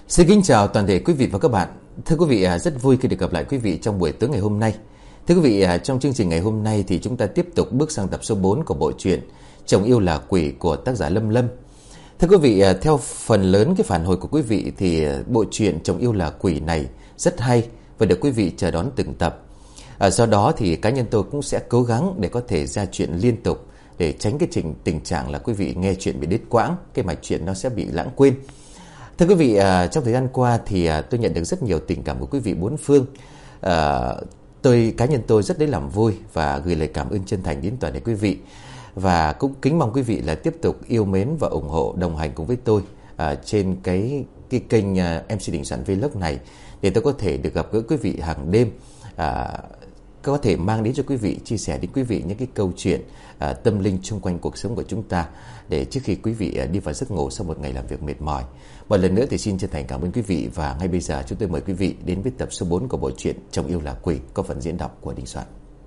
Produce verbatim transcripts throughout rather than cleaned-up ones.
Xin kính chào toàn thể quý vị và các bạn. Thưa quý vị, rất vui khi được gặp lại quý vị trong buổi tối ngày hôm nay. Thưa quý vị, trong chương trình ngày hôm nay thì chúng ta tiếp tục bước sang tập số bốn của bộ truyện Chồng Yêu Là Quỷ của tác giả Lâm Lâm. Thưa quý vị, theo phần lớn cái phản hồi của quý vị thì bộ truyện Chồng Yêu Là Quỷ này rất hay và được quý vị chờ đón từng tập. À, do đó thì cá nhân tôi cũng sẽ cố gắng để có thể ra chuyện liên tục để tránh cái trình tình trạng là quý vị nghe chuyện bị đứt quãng, cái mạch chuyện nó sẽ bị lãng quên. Thưa quý vị, à, trong thời gian qua thì à, tôi nhận được rất nhiều tình cảm của quý vị bốn phương. à, Tôi cá nhân tôi rất lấy làm vui và gửi lời cảm ơn chân thành đến toàn thể quý vị. Và cũng kính mong quý vị là tiếp tục yêu mến và ủng hộ đồng hành cùng với tôi à, trên cái, cái kênh à, em xê Đình Soạn Vlog này, để tôi có thể được gặp gỡ quý vị hàng đêm, à, có thể mang đến cho quý vị, chia sẻ đến quý vị những cái câu chuyện à, tâm linh xung quanh cuộc sống của chúng ta, để trước khi quý vị à, đi vào giấc ngủ sau một ngày làm việc mệt mỏi. Một lần nữa thì xin chân thành cảm ơn quý vị. Và ngay bây giờ chúng tôi mời quý vị đến với tập số bốn của bộ truyện Chồng Yêu Là Quỷ, có phần diễn đọc của Đình Soạn.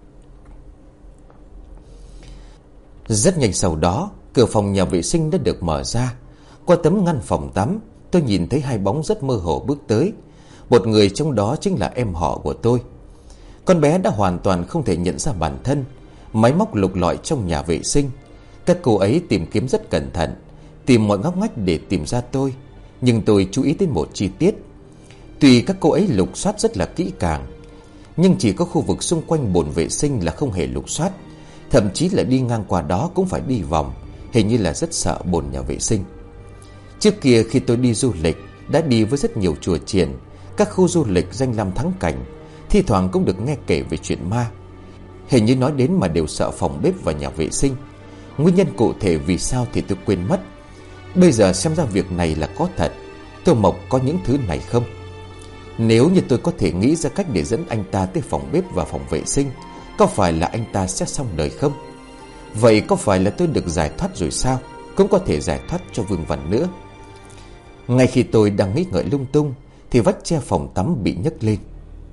Rất nhanh sau đó, cửa phòng nhà vệ sinh đã được mở ra. Qua tấm ngăn phòng tắm, tôi nhìn thấy hai bóng rất mơ hồ bước tới. Một người trong đó chính là em họ của tôi. Con bé đã hoàn toàn không thể nhận ra bản thân. Máy móc lục lọi trong nhà vệ sinh, các cô ấy tìm kiếm rất cẩn thận, tìm mọi ngóc ngách để tìm ra tôi. Nhưng tôi chú ý đến một chi tiết. Tuy các cô ấy lục soát rất là kỹ càng, nhưng chỉ có khu vực xung quanh bồn vệ sinh là không hề lục soát. Thậm chí là đi ngang qua đó cũng phải đi vòng, hình như là rất sợ bồn nhà vệ sinh. Trước kia khi tôi đi du lịch, đã đi với rất nhiều chùa chiền, các khu du lịch danh lam thắng cảnh, thi thoảng cũng được nghe kể về chuyện ma. Hình như nói đến mà đều sợ phòng bếp và nhà vệ sinh. Nguyên nhân cụ thể vì sao thì tôi quên mất. Bây giờ xem ra việc này là có thật. Tô Mộc có những thứ này không? Nếu như tôi có thể nghĩ ra cách để dẫn anh ta tới phòng bếp và phòng vệ sinh, có phải là anh ta sẽ xong đời không? Vậy có phải là tôi được giải thoát rồi sao? Cũng có thể giải thoát cho Vương Văn nữa. Ngay khi tôi đang nghĩ ngợi lung tung thì vách che phòng tắm bị nhấc lên.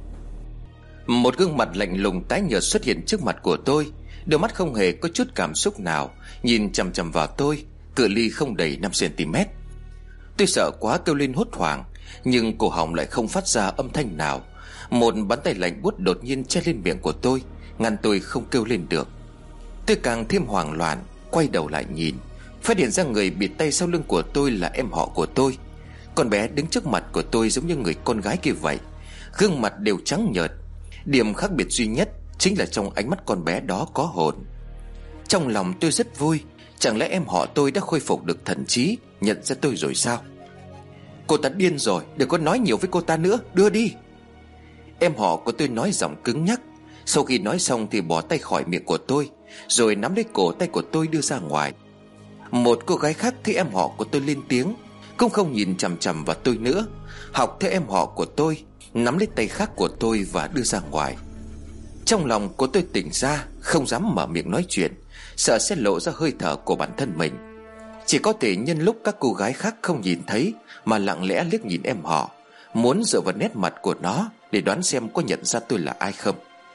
Một gương mặt lạnh lùng tái nhợt xuất hiện trước mặt của tôi. Đôi mắt không hề có chút cảm xúc nào, nhìn chằm chằm vào tôi, cự ly không đầy năm xăng-ti-mét. Tôi sợ quá kêu lên hốt hoảng, nhưng cổ họng lại không phát ra âm thanh nào. Một bàn tay lạnh buốt đột nhiên che lên miệng của tôi, ngăn tôi không kêu lên được. Tôi càng thêm hoảng loạn, quay đầu lại nhìn, phát hiện ra người bịt tay sau lưng của tôi là em họ của tôi. Con bé đứng trước mặt của tôi giống như người con gái kia vậy, gương mặt đều trắng nhợt. Điểm khác biệt duy nhất chính là trong ánh mắt con bé đó có hồn. Trong lòng tôi rất vui. Chẳng lẽ em họ tôi đã khôi phục được thần trí, nhận ra tôi rồi sao? Cô ta điên rồi, đừng có nói nhiều với cô ta nữa, đưa đi. Em họ của tôi nói giọng cứng nhắc. Sau khi nói xong thì bỏ tay khỏi miệng của tôi, rồi nắm lấy cổ tay của tôi đưa ra ngoài. Một cô gái khác thấy em họ của tôi lên tiếng, cũng không nhìn chằm chằm vào tôi nữa, học theo em họ của tôi, nắm lấy tay khác của tôi và đưa ra ngoài. Trong lòng của tôi tỉnh ra, không dám mở miệng nói chuyện, sợ sẽ lộ ra hơi thở của bản thân mình. Chỉ có thể nhân lúc các cô gái khác không nhìn thấy mà lặng lẽ liếc nhìn em họ, muốn dựa vào nét mặt của nó để đoán xem có nhận ra tôi là ai không.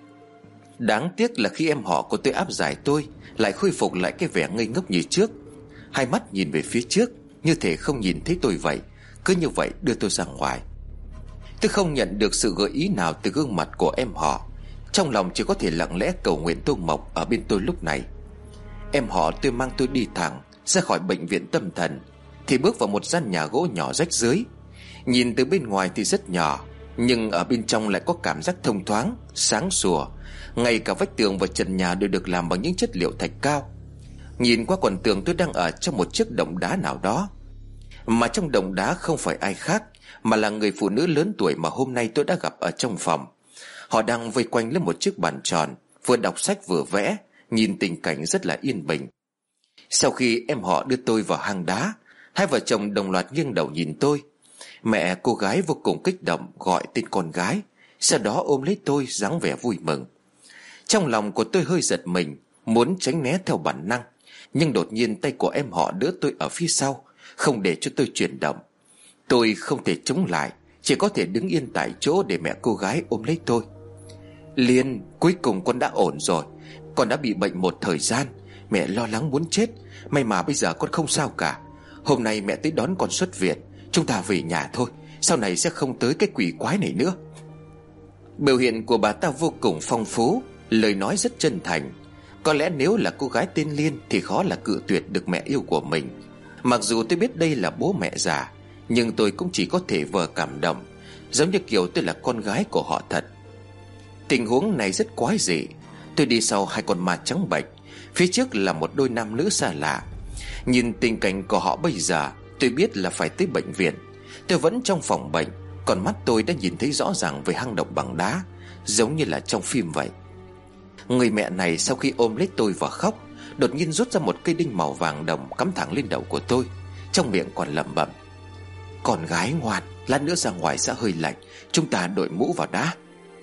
Đáng tiếc là khi em họ của tôi áp giải tôi, lại khôi phục lại cái vẻ ngây ngốc như trước, hai mắt nhìn về phía trước, như thể không nhìn thấy tôi vậy. Cứ như vậy đưa tôi ra ngoài. Tôi không nhận được sự gợi ý nào từ gương mặt của em họ, trong lòng chỉ có thể lặng lẽ cầu nguyện Tô Mộc ở bên tôi lúc này. Em họ tôi mang tôi đi thẳng ra khỏi bệnh viện tâm thần, thì bước vào một gian nhà gỗ nhỏ rách rưới. Nhìn từ bên ngoài thì rất nhỏ, nhưng ở bên trong lại có cảm giác thông thoáng, sáng sủa. Ngay cả vách tường và trần nhà đều được làm bằng những chất liệu thạch cao. Nhìn qua còn tưởng tôi đang ở trong một chiếc động đá nào đó. Mà trong động đá không phải ai khác, mà là người phụ nữ lớn tuổi mà hôm nay tôi đã gặp ở trong phòng. Họ đang vây quanh lấy một chiếc bàn tròn, vừa đọc sách vừa vẽ, nhìn tình cảnh rất là yên bình. Sau khi em họ đưa tôi vào hang đá, hai vợ chồng đồng loạt nghiêng đầu nhìn tôi. Mẹ cô gái vô cùng kích động gọi tên con gái, sau đó ôm lấy tôi dáng vẻ vui mừng. Trong lòng của tôi hơi giật mình, muốn tránh né theo bản năng, nhưng đột nhiên tay của em họ đỡ tôi ở phía sau, không để cho tôi chuyển động. Tôi không thể chống lại, chỉ có thể đứng yên tại chỗ để mẹ cô gái ôm lấy tôi. Liên, cuối cùng con đã ổn rồi. Con đã bị bệnh một thời gian, mẹ lo lắng muốn chết. May mà bây giờ con không sao cả. Hôm nay mẹ tới đón con xuất viện, chúng ta về nhà thôi. sau này sẽ không tới cái quỷ quái này nữa. Biểu hiện của bà ta vô cùng phong phú, lời nói rất chân thành. Có lẽ nếu là cô gái tên Liên thì khó là cự tuyệt được mẹ yêu của mình. Mặc dù tôi biết đây là bố mẹ già, nhưng tôi cũng chỉ có thể vờ cảm động, giống như kiểu tôi là con gái của họ thật. Tình huống này rất quái dị. Tôi đi sau hai con ma trắng bệch, phía trước là một đôi nam nữ xa lạ. Nhìn tình cảnh của họ bây giờ, tôi biết là phải tới bệnh viện. Tôi vẫn trong phòng bệnh, còn mắt tôi đã nhìn thấy rõ ràng về hang động bằng đá, giống như là trong phim vậy. Người mẹ này sau khi ôm lấy tôi và khóc, đột nhiên rút ra một cây đinh màu vàng đồng cắm thẳng lên đầu của tôi, trong miệng còn lẩm bẩm: "Con gái ngoan, lát nữa ra ngoài sẽ hơi lạnh, chúng ta đội mũ vào đã."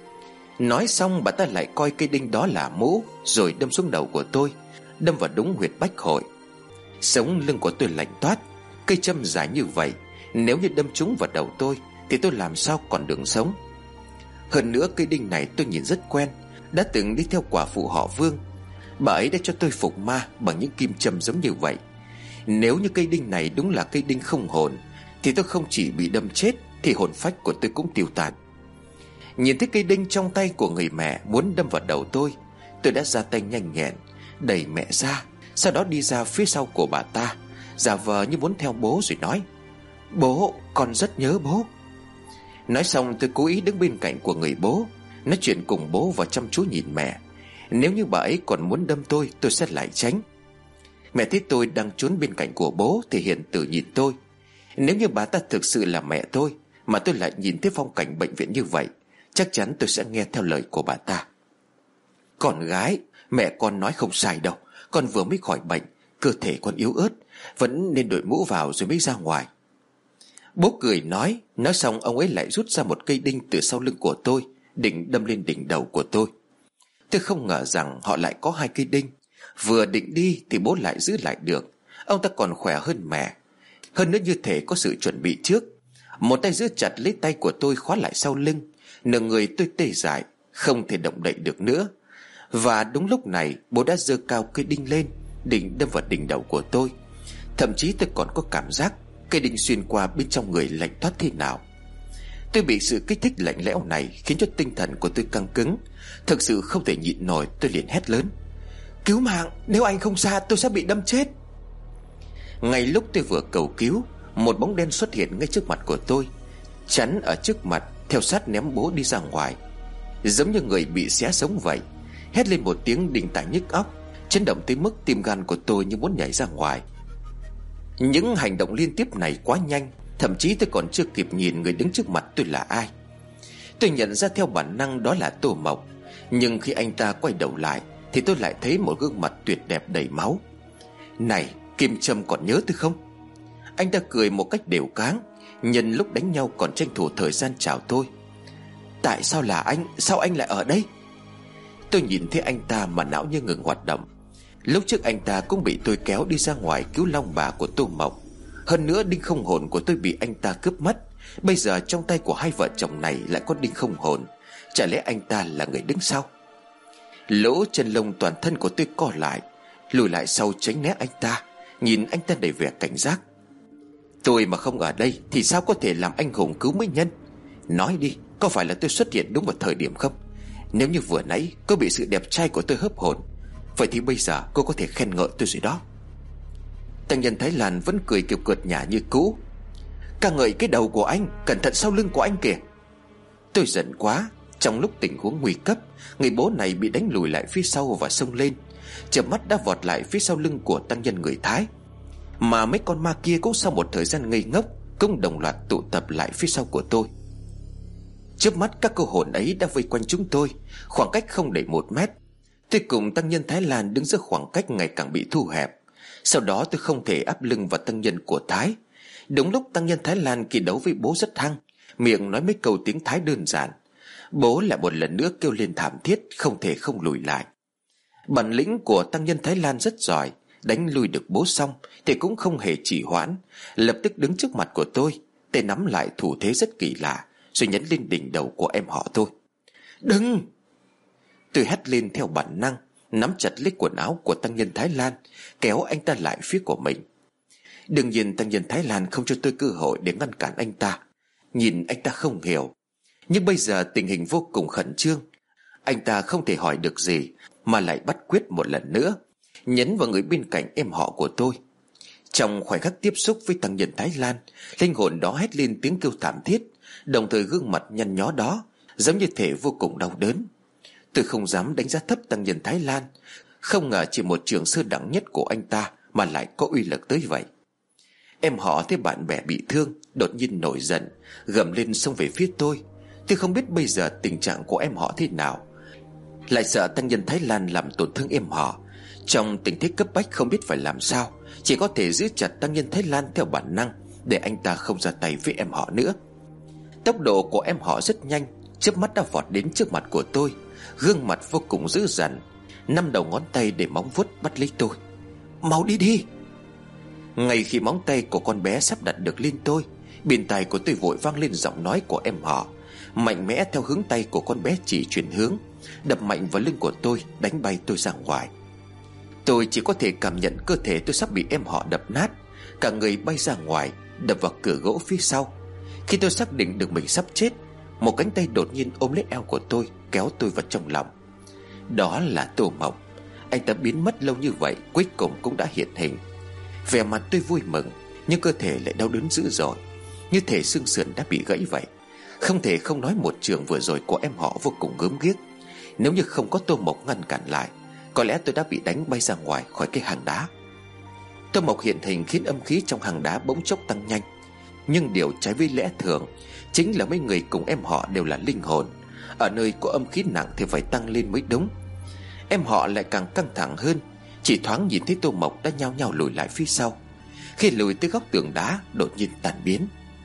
Nói xong bà ta lại coi cây đinh đó là mũ, rồi đâm xuống đầu của tôi, đâm vào đúng huyệt bách hội. Sống lưng của tôi lạnh toát. Cây châm dài như vậy, nếu như đâm trúng vào đầu tôi thì tôi làm sao còn đường sống. Hơn nữa cây đinh này tôi nhìn rất quen, đã từng đi theo quả phụ họ Vương. Bà ấy đã cho tôi phục ma bằng những kim châm giống như vậy. Nếu như cây đinh này đúng là cây đinh không hồn thì tôi không chỉ bị đâm chết, thì hồn phách của tôi cũng tiêu tan. Nhìn thấy cây đinh trong tay của người mẹ muốn đâm vào đầu tôi, tôi đã ra tay nhanh nhẹn đẩy mẹ ra, sau đó đi ra phía sau của bà ta, giả vờ như muốn theo bố rồi nói: "Bố, con rất nhớ bố." Nói xong tôi cố ý đứng bên cạnh của người bố, nói chuyện cùng bố và chăm chú nhìn mẹ. Nếu như bà ấy còn muốn đâm tôi, tôi sẽ lại tránh. Mẹ thấy tôi đang trốn bên cạnh của bố thì hiền từ nhìn tôi. Nếu như bà ta thực sự là mẹ tôi, mà tôi lại nhìn thấy phong cảnh bệnh viện như vậy, chắc chắn tôi sẽ nghe theo lời của bà ta. "Con gái, mẹ con nói không sai đâu. Con vừa mới khỏi bệnh, cơ thể con yếu ớt, vẫn nên đội mũ vào rồi mới ra ngoài." Bố cười nói. Nói xong ông ấy lại rút ra một cây đinh từ sau lưng của tôi, định đâm lên đỉnh đầu của tôi. Tôi không ngờ rằng họ lại có hai cây đinh. Vừa định đi thì bố lại giữ lại được. Ông ta còn khỏe hơn mẹ, hơn nữa như thể có sự chuẩn bị trước. Một tay giữ chặt lấy tay của tôi khóa lại sau lưng, nửa người tôi tê dại, không thể động đậy được nữa. Và đúng lúc này bố đã giơ cao cây đinh lên, định đâm vào đỉnh đầu của tôi. Thậm chí tôi còn có cảm giác cây đinh xuyên qua bên trong người lạnh toát thế nào. Tôi bị sự kích thích lạnh lẽo này khiến cho tinh thần của tôi căng cứng. Thực sự không thể nhịn nổi, tôi liền hét lớn: "Cứu mạng, nếu anh không ra tôi sẽ bị đâm chết." Ngay lúc tôi vừa cầu cứu, một bóng đen xuất hiện ngay trước mặt của tôi, chắn ở trước mặt, theo sát ném bố đi ra ngoài, giống như người bị xé sống vậy. Hét lên một tiếng đinh tai nhức óc, chấn động tới mức tim gan của tôi như muốn nhảy ra ngoài. Những hành động liên tiếp này quá nhanh, thậm chí tôi còn chưa kịp nhìn người đứng trước mặt tôi là ai. Tôi nhận ra theo bản năng đó là Tô Mộc, nhưng khi anh ta quay đầu lại thì tôi lại thấy một gương mặt tuyệt đẹp đầy máu. "Này, Kim Trâm còn nhớ tôi không?" Anh ta cười một cách đều cáng, nhân lúc đánh nhau còn tranh thủ thời gian chào tôi. "Tại sao là anh? Sao anh lại ở đây?" Tôi nhìn thấy anh ta mà não như ngừng hoạt động. Lúc trước anh ta cũng bị tôi kéo đi ra ngoài cứu long bà của Tô Mộc. Hơn nữa đinh không hồn của tôi bị anh ta cướp mất. Bây giờ trong tay của hai vợ chồng này lại có đinh không hồn. Chả lẽ anh ta là người đứng sau? Lỗ chân lông toàn thân của tôi co lại, lùi lại sau tránh né anh ta, nhìn anh ta đầy vẻ cảnh giác. "Tôi mà không ở đây thì sao có thể làm anh hùng cứu mỹ nhân? Nói đi, có phải là tôi xuất hiện đúng vào thời điểm không? Nếu như vừa nãy cô bị sự đẹp trai của tôi hấp hồn, vậy thì bây giờ cô có thể khen ngợi tôi rồi đó." Tăng nhân Thái Lan vẫn cười kiểu cợt nhả như cũ: "Ca ngợi cái đầu của anh, cẩn thận sau lưng của anh kìa." Tôi giận quá. Trong lúc tình huống nguy cấp, người bố này bị đánh lùi lại phía sau và xông lên, chợp mắt đã vọt lại phía sau lưng của tăng nhân người Thái. Mà mấy con ma kia cũng sau một thời gian ngây ngốc cũng đồng loạt tụ tập lại phía sau của tôi. Chớp mắt các cô hồn ấy đã vây quanh chúng tôi, khoảng cách không đầy một mét. Tôi cùng tăng nhân Thái Lan đứng giữa khoảng cách ngày càng bị thu hẹp. Sau đó tôi không thể áp lưng vào tăng nhân của Thái. Đúng lúc tăng nhân Thái Lan kỳ đấu với bố rất hăng, miệng nói mấy câu tiếng Thái đơn giản, bố lại một lần nữa kêu lên thảm thiết, không thể không lùi lại. Bản lĩnh của tăng nhân Thái Lan rất giỏi, đánh lui được bố xong thì cũng không hề trì hoãn, lập tức đứng trước mặt của tôi, tay nắm lại thủ thế rất kỳ lạ, rồi nhấn lên đỉnh đầu của em họ tôi. "Đừng!" Tôi hét lên theo bản năng, nắm chặt lấy quần áo của tăng nhân Thái Lan, kéo anh ta lại phía của mình. Đương nhiên tăng nhân Thái Lan không cho tôi cơ hội để ngăn cản anh ta. Nhìn anh ta không hiểu, nhưng bây giờ tình hình vô cùng khẩn trương. Anh ta không thể hỏi được gì, mà lại bắt quyết một lần nữa, nhấn vào người bên cạnh em họ của tôi. Trong khoảnh khắc tiếp xúc với tăng nhân Thái Lan, linh hồn đó hét lên tiếng kêu thảm thiết, đồng thời gương mặt nhăn nhó đó giống như thể vô cùng đau đớn. Tôi không dám đánh giá thấp tăng nhân Thái Lan, không ngờ chỉ một trường sơ đẳng nhất của anh ta mà lại có uy lực tới vậy. Em họ thấy bạn bè bị thương, đột nhiên nổi giận, gầm lên xông về phía tôi. Tôi không biết bây giờ tình trạng của em họ thế nào, lại sợ tăng nhân Thái Lan làm tổn thương em họ. Trong tình thế cấp bách không biết phải làm sao, chỉ có thể giữ chặt tăng nhân Thái Lan theo bản năng, để anh ta không ra tay với em họ nữa. Tốc độ của em họ rất nhanh, chớp mắt đã vọt đến trước mặt của tôi, gương mặt vô cùng dữ dằn, năm đầu ngón tay để móng vuốt bắt lấy tôi. Mau đi đi! Ngay khi móng tay của con bé sắp đặt được lên tôi, bên tai của tôi vội vang lên giọng nói của em họ, mạnh mẽ theo hướng tay của con bé chỉ chuyển hướng, đập mạnh vào lưng của tôi, đánh bay tôi ra ngoài. Tôi chỉ có thể cảm nhận cơ thể tôi sắp bị em họ đập nát, cả người bay ra ngoài, đập vào cửa gỗ phía sau. Khi tôi xác định được mình sắp chết, một cánh tay đột nhiên ôm lấy eo của tôi, kéo tôi vào trong lòng. Đó là Tô Mộc. Anh ta biến mất lâu như vậy, cuối cùng cũng đã hiện hình. Vẻ mặt tôi vui mừng, nhưng cơ thể lại đau đớn dữ dội, như thể xương sườn đã bị gãy vậy. Không thể không nói một trường vừa rồi của em họ vô cùng gớm ghiếc. Nếu như không có Tô Mộc ngăn cản lại, có lẽ tôi đã bị đánh bay ra ngoài khỏi cái hang đá. Tô Mộc hiện hình khiến âm khí trong hang đá bỗng chốc tăng nhanh. Nhưng điều trái với lẽ thường chính là mấy người cùng em họ đều là linh hồn, ở nơi có âm khí nặng thì phải tăng lên mới đúng. Em họ lại càng căng thẳng hơn, chỉ thoáng nhìn thấy Tô Mộc đã nhao nhao lùi lại phía sau. Khi lùi tới góc tường đá, đột nhiên tan biến.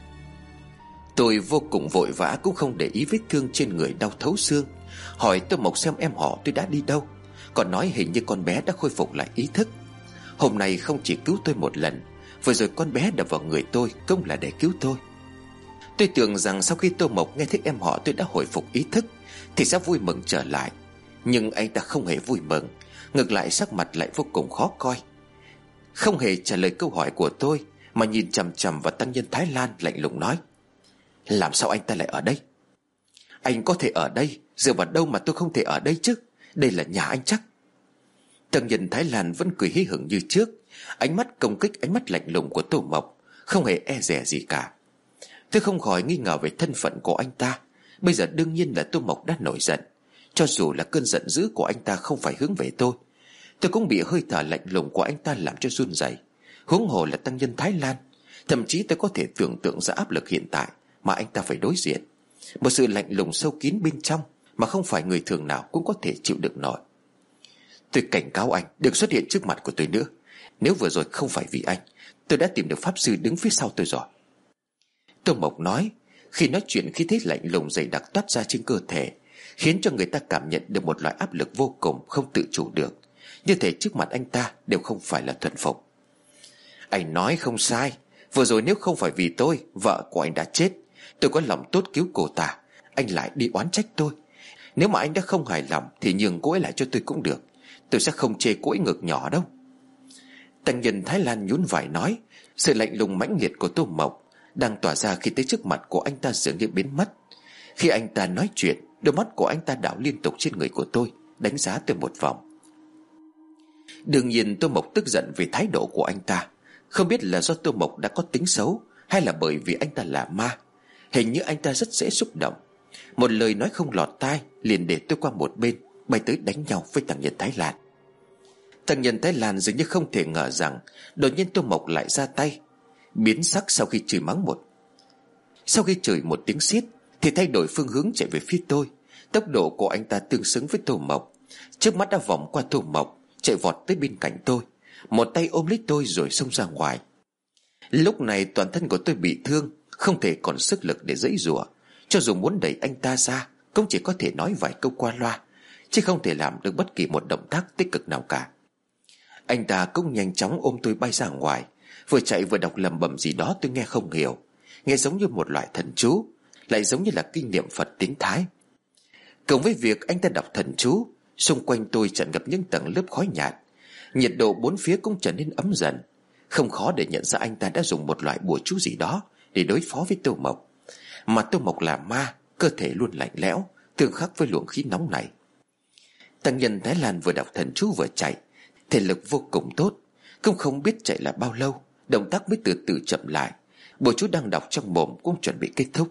Tôi vô cùng vội vã, cũng không để ý vết thương trên người đau thấu xương, hỏi Tô Mộc xem em họ tôi đã đi đâu. Còn nói hình như con bé đã khôi phục lại ý thức. Hôm nay không chỉ cứu tôi một lần, vừa rồi con bé đập vào người tôi cũng là để cứu tôi. Tôi tưởng rằng sau khi Tô Mộc nghe thấy em họ tôi đã hồi phục ý thức thì sẽ vui mừng trở lại, nhưng anh ta không hề vui mừng, ngược lại sắc mặt lại vô cùng khó coi. Không hề trả lời câu hỏi của tôi, mà nhìn chằm chằm vào tăng nhân Thái Lan, lạnh lùng nói: Làm sao anh ta lại ở đây? Anh có thể ở đây, dựa vào đâu mà tôi không thể ở đây chứ? Đây là nhà anh chắc. Tăng nhân Thái Lan vẫn cười hí hửng như trước, ánh mắt công kích, ánh mắt lạnh lùng của Tô Mộc, không hề e dè gì cả. Tôi không khỏi nghi ngờ về thân phận của anh ta. Bây giờ đương nhiên là Tô Mộc đã nổi giận. Cho dù là cơn giận dữ của anh ta không phải hướng về tôi, tôi cũng bị hơi thở lạnh lùng của anh ta làm cho run rẩy. Huống hồ là tăng nhân Thái Lan. Thậm chí tôi có thể tưởng tượng ra áp lực hiện tại mà anh ta phải đối diện, một sự lạnh lùng sâu kín bên trong mà không phải người thường nào cũng có thể chịu đựng nổi. Tôi cảnh cáo anh đừng xuất hiện trước mặt của tôi nữa. Nếu vừa rồi không phải vì anh, tôi đã tìm được pháp sư đứng phía sau tôi rồi. Tô Mộc nói. Khi nói chuyện, khí thế lạnh lùng dày đặc toát ra trên cơ thể, khiến cho người ta cảm nhận được một loại áp lực vô cùng không tự chủ được, như thể trước mặt anh ta đều không phải là thuần phục. Anh nói không sai. Vừa rồi nếu không phải vì tôi, vợ của anh đã chết, tôi có lòng tốt cứu cô ta, anh lại đi oán trách tôi. Nếu mà anh đã không hài lòng thì nhường cô ấy lại cho tôi cũng được. Tôi sẽ không chê cô ấy ngực nhỏ đâu. Tăng nhân Thái Lan nhún vai nói. Sự lạnh lùng mãnh liệt của Tô Mộc đang tỏa ra khi tới trước mặt của anh ta dường như biến mất. Khi anh ta nói chuyện, đôi mắt của anh ta đảo liên tục trên người của tôi, đánh giá tôi một vòng. Đương nhiên Tô Mộc tức giận vì thái độ của anh ta. Không biết là do Tô Mộc đã có tính xấu, hay là bởi vì anh ta là ma. Hình như anh ta rất dễ xúc động. Một lời nói không lọt tai liền để tôi qua một bên, bay tới đánh nhau với tăng nhân Thái Lan. Tăng nhân Thái Lan dường như không thể ngờ rằng đột nhiên Tô Mộc lại ra tay. Biến sắc sau khi chửi mắng một Sau khi chửi một tiếng xiết thì thay đổi phương hướng chạy về phía tôi. Tốc độ của anh ta tương xứng với Tô Mộc. Trước mắt đã vòng qua Tô Mộc, chạy vọt tới bên cạnh tôi, một tay ôm lấy tôi rồi xông ra ngoài. Lúc này toàn thân của tôi bị thương, không thể còn sức lực để giãy giụa. Cho dù muốn đẩy anh ta ra, cũng chỉ có thể nói vài câu qua loa, chứ không thể làm được bất kỳ một động tác tích cực nào cả. Anh ta cũng nhanh chóng ôm tôi bay ra ngoài, vừa chạy vừa đọc lẩm bẩm gì đó tôi nghe không hiểu, nghe giống như một loại thần chú, lại giống như là kinh niệm Phật tín Thái. Cộng với việc anh ta đọc thần chú, xung quanh tôi tràn ngập những tầng lớp khói nhạt, nhiệt độ bốn phía cũng trở nên ấm dần. Không khó để nhận ra anh ta đã dùng một loại bùa chú gì đó để đối phó với Tô Mộc. Mà Tô Mộc là ma, cơ thể luôn lạnh lẽo, tương khắc với luồng khí nóng này. Tăng nhân Thái Lan vừa đọc thần chú vừa chạy, thể lực vô cùng tốt. Cũng không biết chạy là bao lâu, động tác mới từ từ chậm lại. Bộ chú đang đọc trong mồm cũng chuẩn bị kết thúc.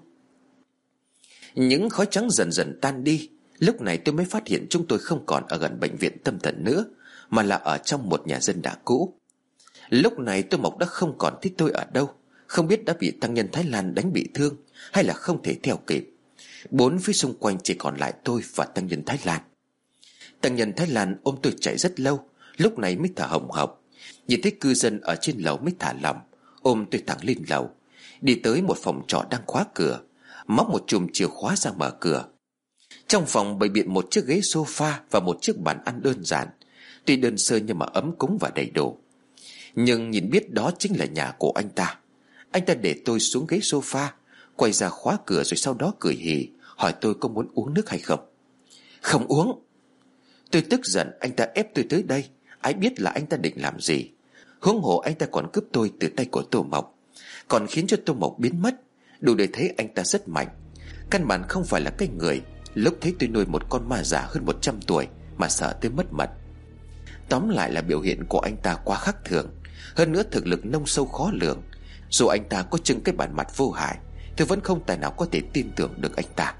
Những khói trắng dần dần tan đi. Lúc này tôi mới phát hiện chúng tôi không còn ở gần bệnh viện tâm thần nữa, mà là ở trong một nhà dân đã cũ. Lúc này Tô Mộc đã không còn thích tôi ở đâu. Không biết đã bị tăng nhân Thái Lan đánh bị thương, hay là không thể theo kịp. Bốn phía xung quanh chỉ còn lại tôi và tăng nhân Thái Lan. Tăng nhân Thái Lan ôm tôi chạy rất lâu, lúc này mới thở hồng hộc. Nhìn thấy cư dân ở trên lầu mới thả lỏng, ôm tôi thẳng lên lầu, đi tới một phòng trọ đang khóa cửa, móc một chùm chìa khóa ra mở cửa. Trong phòng bày biện một chiếc ghế sofa và một chiếc bàn ăn đơn giản, tuy đơn sơ nhưng mà ấm cúng và đầy đủ. Nhưng nhìn biết đó chính là nhà của anh ta. Anh ta để tôi xuống ghế sofa, quay ra khóa cửa rồi sau đó cười hì, hỏi tôi có muốn uống nước hay không. Không uống. Tôi tức giận, anh ta ép tôi tới đây, ai biết là anh ta định làm gì. Huống hồ anh ta còn cướp tôi từ tay của Tô Mộc, còn khiến cho Tô Mộc biến mất. Đủ để thấy anh ta rất mạnh, căn bản không phải là cái người lúc thấy tôi nuôi một con ma già hơn một trăm tuổi mà sợ tôi mất mật. Tóm lại là biểu hiện của anh ta quá khác thường. Hơn nữa thực lực nông sâu khó lường. Dù anh ta có trưng cái bản mặt vô hại, tôi vẫn không tài nào có thể tin tưởng được anh ta.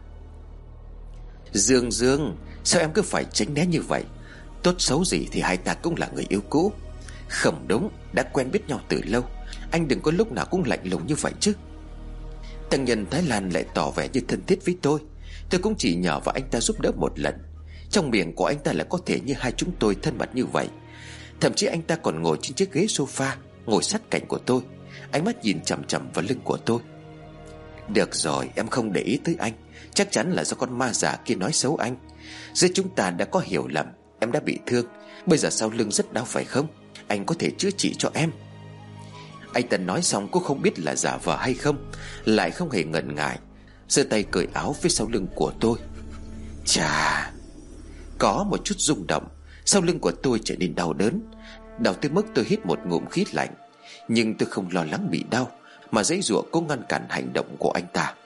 Dương Dương, sao em cứ phải tránh né như vậy? Tốt xấu gì thì hai ta cũng là người yêu cũ. Không đúng, đã quen biết nhau từ lâu, anh đừng có lúc nào cũng lạnh lùng như vậy chứ. Tăng nhân Thái Lan lại tỏ vẻ như thân thiết với tôi. Tôi cũng chỉ nhờ vào anh ta giúp đỡ một lần. Trong miệng của anh ta là có thể như hai chúng tôi thân mật như vậy. Thậm chí anh ta còn ngồi trên chiếc ghế sofa, ngồi sát cạnh của tôi, ánh mắt nhìn chằm chằm vào lưng của tôi. Được rồi, em không để ý tới anh. Chắc chắn là do con ma già kia nói xấu anh. Giữa chúng ta đã có hiểu lầm, em đã bị thương, bây giờ sau lưng rất đau phải không? Anh có thể chữa trị cho em. Anh ta nói xong cũng không biết là giả vờ hay không, lại không hề ngần ngại, giơ tay cởi áo phía sau lưng của tôi. Chà, có một chút rung động, sau lưng của tôi trở nên đau đớn, đau tới mức tôi hít một ngụm khí lạnh. Nhưng tôi không lo lắng bị đau, mà giãy giụa cố ngăn cản hành động của anh ta.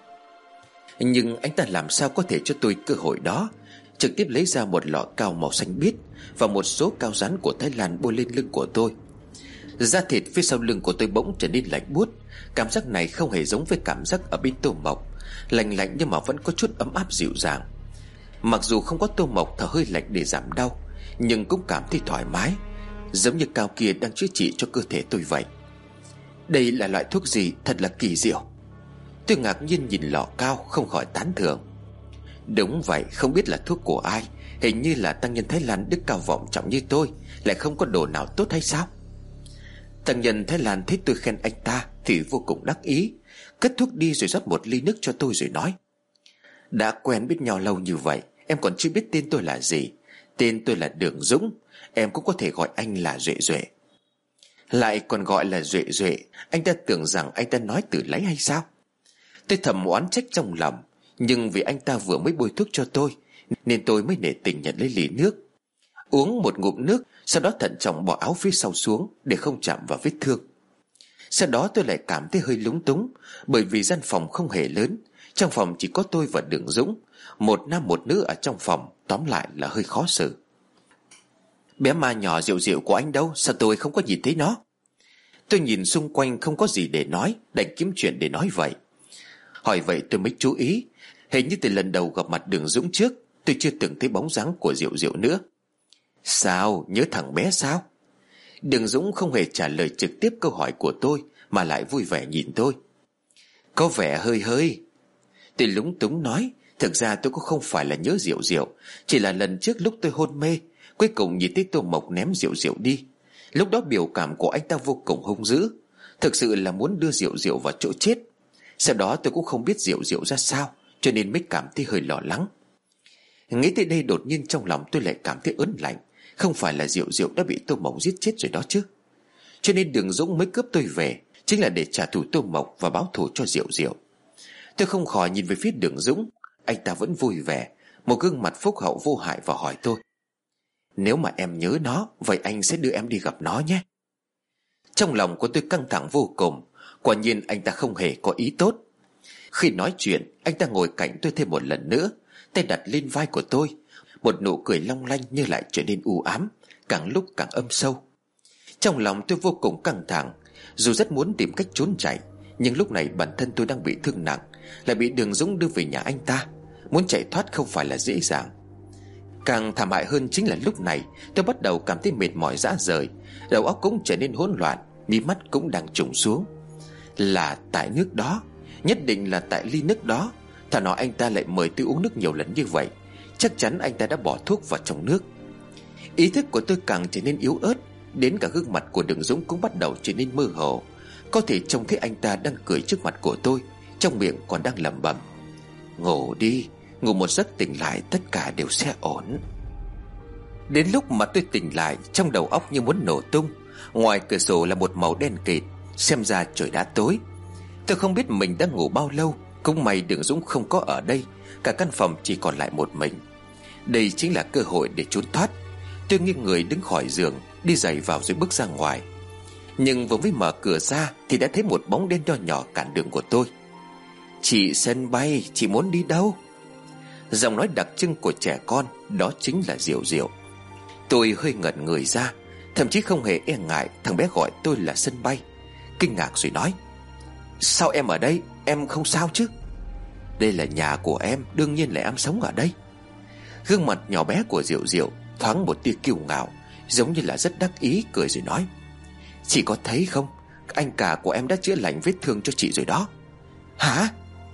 Nhưng anh ta làm sao có thể cho tôi cơ hội đó, trực tiếp lấy ra một lọ cao màu xanh biếc và một số cao rắn của Thái Lan bôi lên lưng của tôi. Da thịt phía sau lưng của tôi bỗng trở nên lạnh buốt. Cảm giác này không hề giống với cảm giác ở bên Tô Mộc, lạnh lạnh nhưng mà vẫn có chút ấm áp dịu dàng. Mặc dù không có Tô Mộc thở hơi lạnh để giảm đau, nhưng cũng cảm thấy thoải mái, giống như cao kia đang chữa trị cho cơ thể tôi vậy. Đây là loại thuốc gì thật là kỳ diệu. Tôi ngạc nhiên nhìn lọ cao, không khỏi tán thưởng. Đúng vậy, không biết là thuốc của ai. Hình như là tăng nhân Thái Lan đức cao vọng trọng như tôi lại không có đồ nào tốt hay sao? Tăng nhân Thái Lan thấy tôi khen anh ta thì vô cùng đắc ý, cất thuốc đi rồi rót một ly nước cho tôi rồi nói: Đã quen biết nhau lâu như vậy, em còn chưa biết tên tôi là gì. Tên tôi là Đường Dũng, em cũng có thể gọi anh là Duệ Duệ. Lại còn gọi là Duệ Duệ, anh ta tưởng rằng anh ta nói từ lấy hay sao? Tôi thầm oán trách trong lòng, nhưng vì anh ta vừa mới bôi thuốc cho tôi nên tôi mới nể tình nhận lấy ly nước. Uống một ngụm nước, sau đó thận trọng bỏ áo phía sau xuống để không chạm vào vết thương. Sau đó tôi lại cảm thấy hơi lúng túng, bởi vì gian phòng không hề lớn, trong phòng chỉ có tôi và Đường Dũng, một nam một nữ ở trong phòng, tóm lại là hơi khó xử. Bé ma nhỏ Diệu Diệu của anh đâu, sao tôi không có nhìn thấy nó? Tôi nhìn xung quanh không có gì để nói, đành kiếm chuyện để nói vậy. Hỏi vậy tôi mới chú ý, hình như từ lần đầu gặp mặt Đường Dũng trước, tôi chưa từng thấy bóng dáng của Diệu Diệu nữa. Sao, nhớ thằng bé sao? Đường Dũng không hề trả lời trực tiếp câu hỏi của tôi, mà lại vui vẻ nhìn tôi. Có vẻ hơi hơi. Tôi lúng túng nói, thực ra tôi cũng không phải là nhớ Diệu Diệu, chỉ là lần trước lúc tôi hôn mê, cuối cùng nhìn thấy Tô Mộc ném Diệu Diệu đi. Lúc đó biểu cảm của anh ta vô cùng hung dữ, thực sự là muốn đưa Diệu Diệu vào chỗ chết. Sau đó tôi cũng không biết Diệu Diệu ra sao, cho nên mới cảm thấy hơi lo lắng. Nghĩ tới đây đột nhiên trong lòng tôi lại cảm thấy ớn lạnh. Không phải là Diệu Diệu đã bị Tô Mộc giết chết rồi đó chứ? Cho nên Đường Dũng mới cướp tôi về, chính là để trả thù Tô Mộc và báo thù cho Diệu Diệu. Tôi không khỏi nhìn về phía Đường Dũng, anh ta vẫn vui vẻ, một gương mặt phúc hậu vô hại, và hỏi tôi: Nếu mà em nhớ nó, vậy anh sẽ đưa em đi gặp nó nhé. Trong lòng của tôi căng thẳng vô cùng, quả nhiên anh ta không hề có ý tốt. Khi nói chuyện, anh ta ngồi cạnh tôi thêm một lần nữa, tay đặt lên vai của tôi. Một nụ cười long lanh như lại trở nên u ám, càng lúc càng âm sâu. Trong lòng tôi vô cùng căng thẳng. Dù rất muốn tìm cách trốn chạy, nhưng lúc này bản thân tôi đang bị thương nặng, lại bị Đường Dũng đưa về nhà anh ta. Muốn chạy thoát không phải là dễ dàng. Càng thảm hại hơn chính là lúc này tôi bắt đầu cảm thấy mệt mỏi rã rời, đầu óc cũng trở nên hỗn loạn, mí mắt cũng đang trùng xuống. Là tại nước đó, nhất định là tại ly nước đó. Thà nói anh ta lại mời tôi uống nước nhiều lần như vậy, chắc chắn anh ta đã bỏ thuốc vào trong nước. Ý thức của tôi càng trở nên yếu ớt, đến cả gương mặt của Đường Dũng cũng bắt đầu trở nên mơ hồ. Có thể trông thấy anh ta đang cười trước mặt của tôi, trong miệng còn đang lẩm bẩm: ngủ đi, ngủ một giấc tỉnh lại tất cả đều sẽ ổn. Đến lúc mà tôi tỉnh lại, trong đầu óc như muốn nổ tung. Ngoài cửa sổ là một màu đen kịt, xem ra trời đã tối. Tôi không biết mình đã ngủ bao lâu. Cũng may Đường Dũng không có ở đây, cả căn phòng chỉ còn lại một mình. Đây chính là cơ hội để trốn thoát. Tôi nghiêng người đứng khỏi giường, đi giày vào rồi bước ra ngoài. Nhưng vừa mới mở cửa ra thì đã thấy một bóng đen nho nhỏ cản đường của tôi. Chị Sân Bay, chị muốn đi đâu? Giọng nói đặc trưng của trẻ con, đó chính là Diệu Diệu. Tôi hơi ngẩn người ra, thậm chí không hề e ngại thằng bé gọi tôi là Sân Bay. Kinh ngạc rồi nói: sao em ở đây, em không sao chứ? Đây là nhà của em, đương nhiên là em sống ở đây. Gương mặt nhỏ bé của Diệu Diệu thoáng một tia kiêu ngạo, giống như là rất đắc ý, cười rồi nói: chị có thấy không, anh cả của em đã chữa lành vết thương cho chị rồi đó. Hả?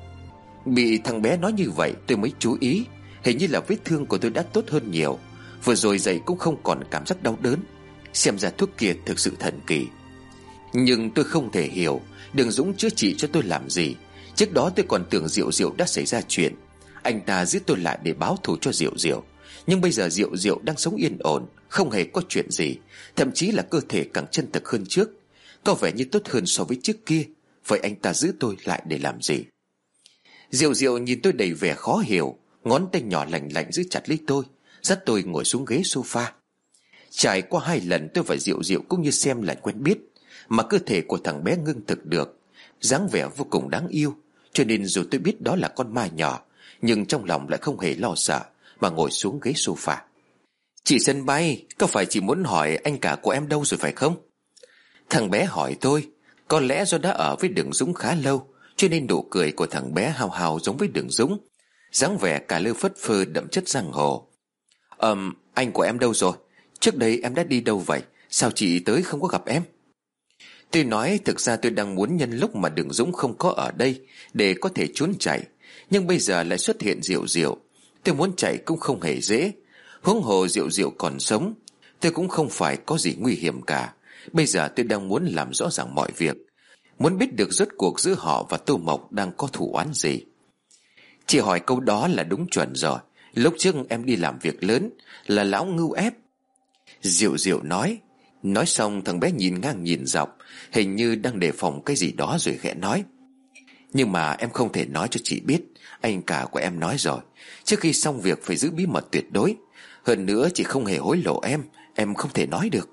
Bị thằng bé nói như vậy tôi mới chú ý, hình như là vết thương của tôi đã tốt hơn nhiều. Vừa rồi dậy cũng không còn cảm giác đau đớn. Xem ra thuốc kia thực sự thần kỳ. Nhưng tôi không thể hiểu Đường Dũng chữa trị cho tôi làm gì. Trước đó tôi còn tưởng Diệu Diệu đã xảy ra chuyện, anh ta giết tôi lại để báo thù cho Diệu Diệu. Nhưng bây giờ Diệu Diệu đang sống yên ổn, không hề có chuyện gì, thậm chí là cơ thể càng chân thực hơn trước, có vẻ như tốt hơn so với trước kia. Vậy anh ta giữ tôi lại để làm gì? Diệu Diệu nhìn tôi đầy vẻ khó hiểu, ngón tay nhỏ lành lạnh giữ chặt lấy tôi, dắt tôi ngồi xuống ghế sofa. Trải qua hai lần tôi và Diệu Diệu cũng như xem lại quen biết, mà cơ thể của thằng bé ngưng thực được, dáng vẻ vô cùng đáng yêu. Cho nên dù tôi biết đó là con ma nhỏ, nhưng trong lòng lại không hề lo sợ, mà ngồi xuống ghế sofa. Chị Sân Bay, có phải chị muốn hỏi anh cả của em đâu rồi phải không? Thằng bé hỏi tôi. Có lẽ do đã ở với Đường Dũng khá lâu, cho nên nụ cười của thằng bé hào hào giống với Đường Dũng, dáng vẻ cả lơ phất phơ đậm chất giang hồ. Ờm, anh của em đâu rồi? Trước đây em đã đi đâu vậy? Sao chị tới không có gặp em? Tôi nói thực ra tôi đang muốn nhân lúc mà Đường Dũng không có ở đây để có thể trốn chạy, nhưng bây giờ lại xuất hiện Diệu Diệu. Tôi muốn chạy cũng không hề dễ. Huống hồ Diệu Diệu còn sống, tôi cũng không phải có gì nguy hiểm cả. Bây giờ tôi đang muốn làm rõ ràng mọi việc, muốn biết được rốt cuộc giữa họ và Tô Mộc đang có thù oán gì. Chị hỏi câu đó là đúng chuẩn rồi. Lúc trước em đi làm việc lớn, là lão ngưu ép. Diệu Diệu nói. Nói xong thằng bé nhìn ngang nhìn dọc, hình như đang đề phòng cái gì đó rồi khẽ nói: nhưng mà em không thể nói cho chị biết. Anh cả của em nói rồi, trước khi xong việc phải giữ bí mật tuyệt đối. Hơn nữa chị không hề hối lộ em, em không thể nói được.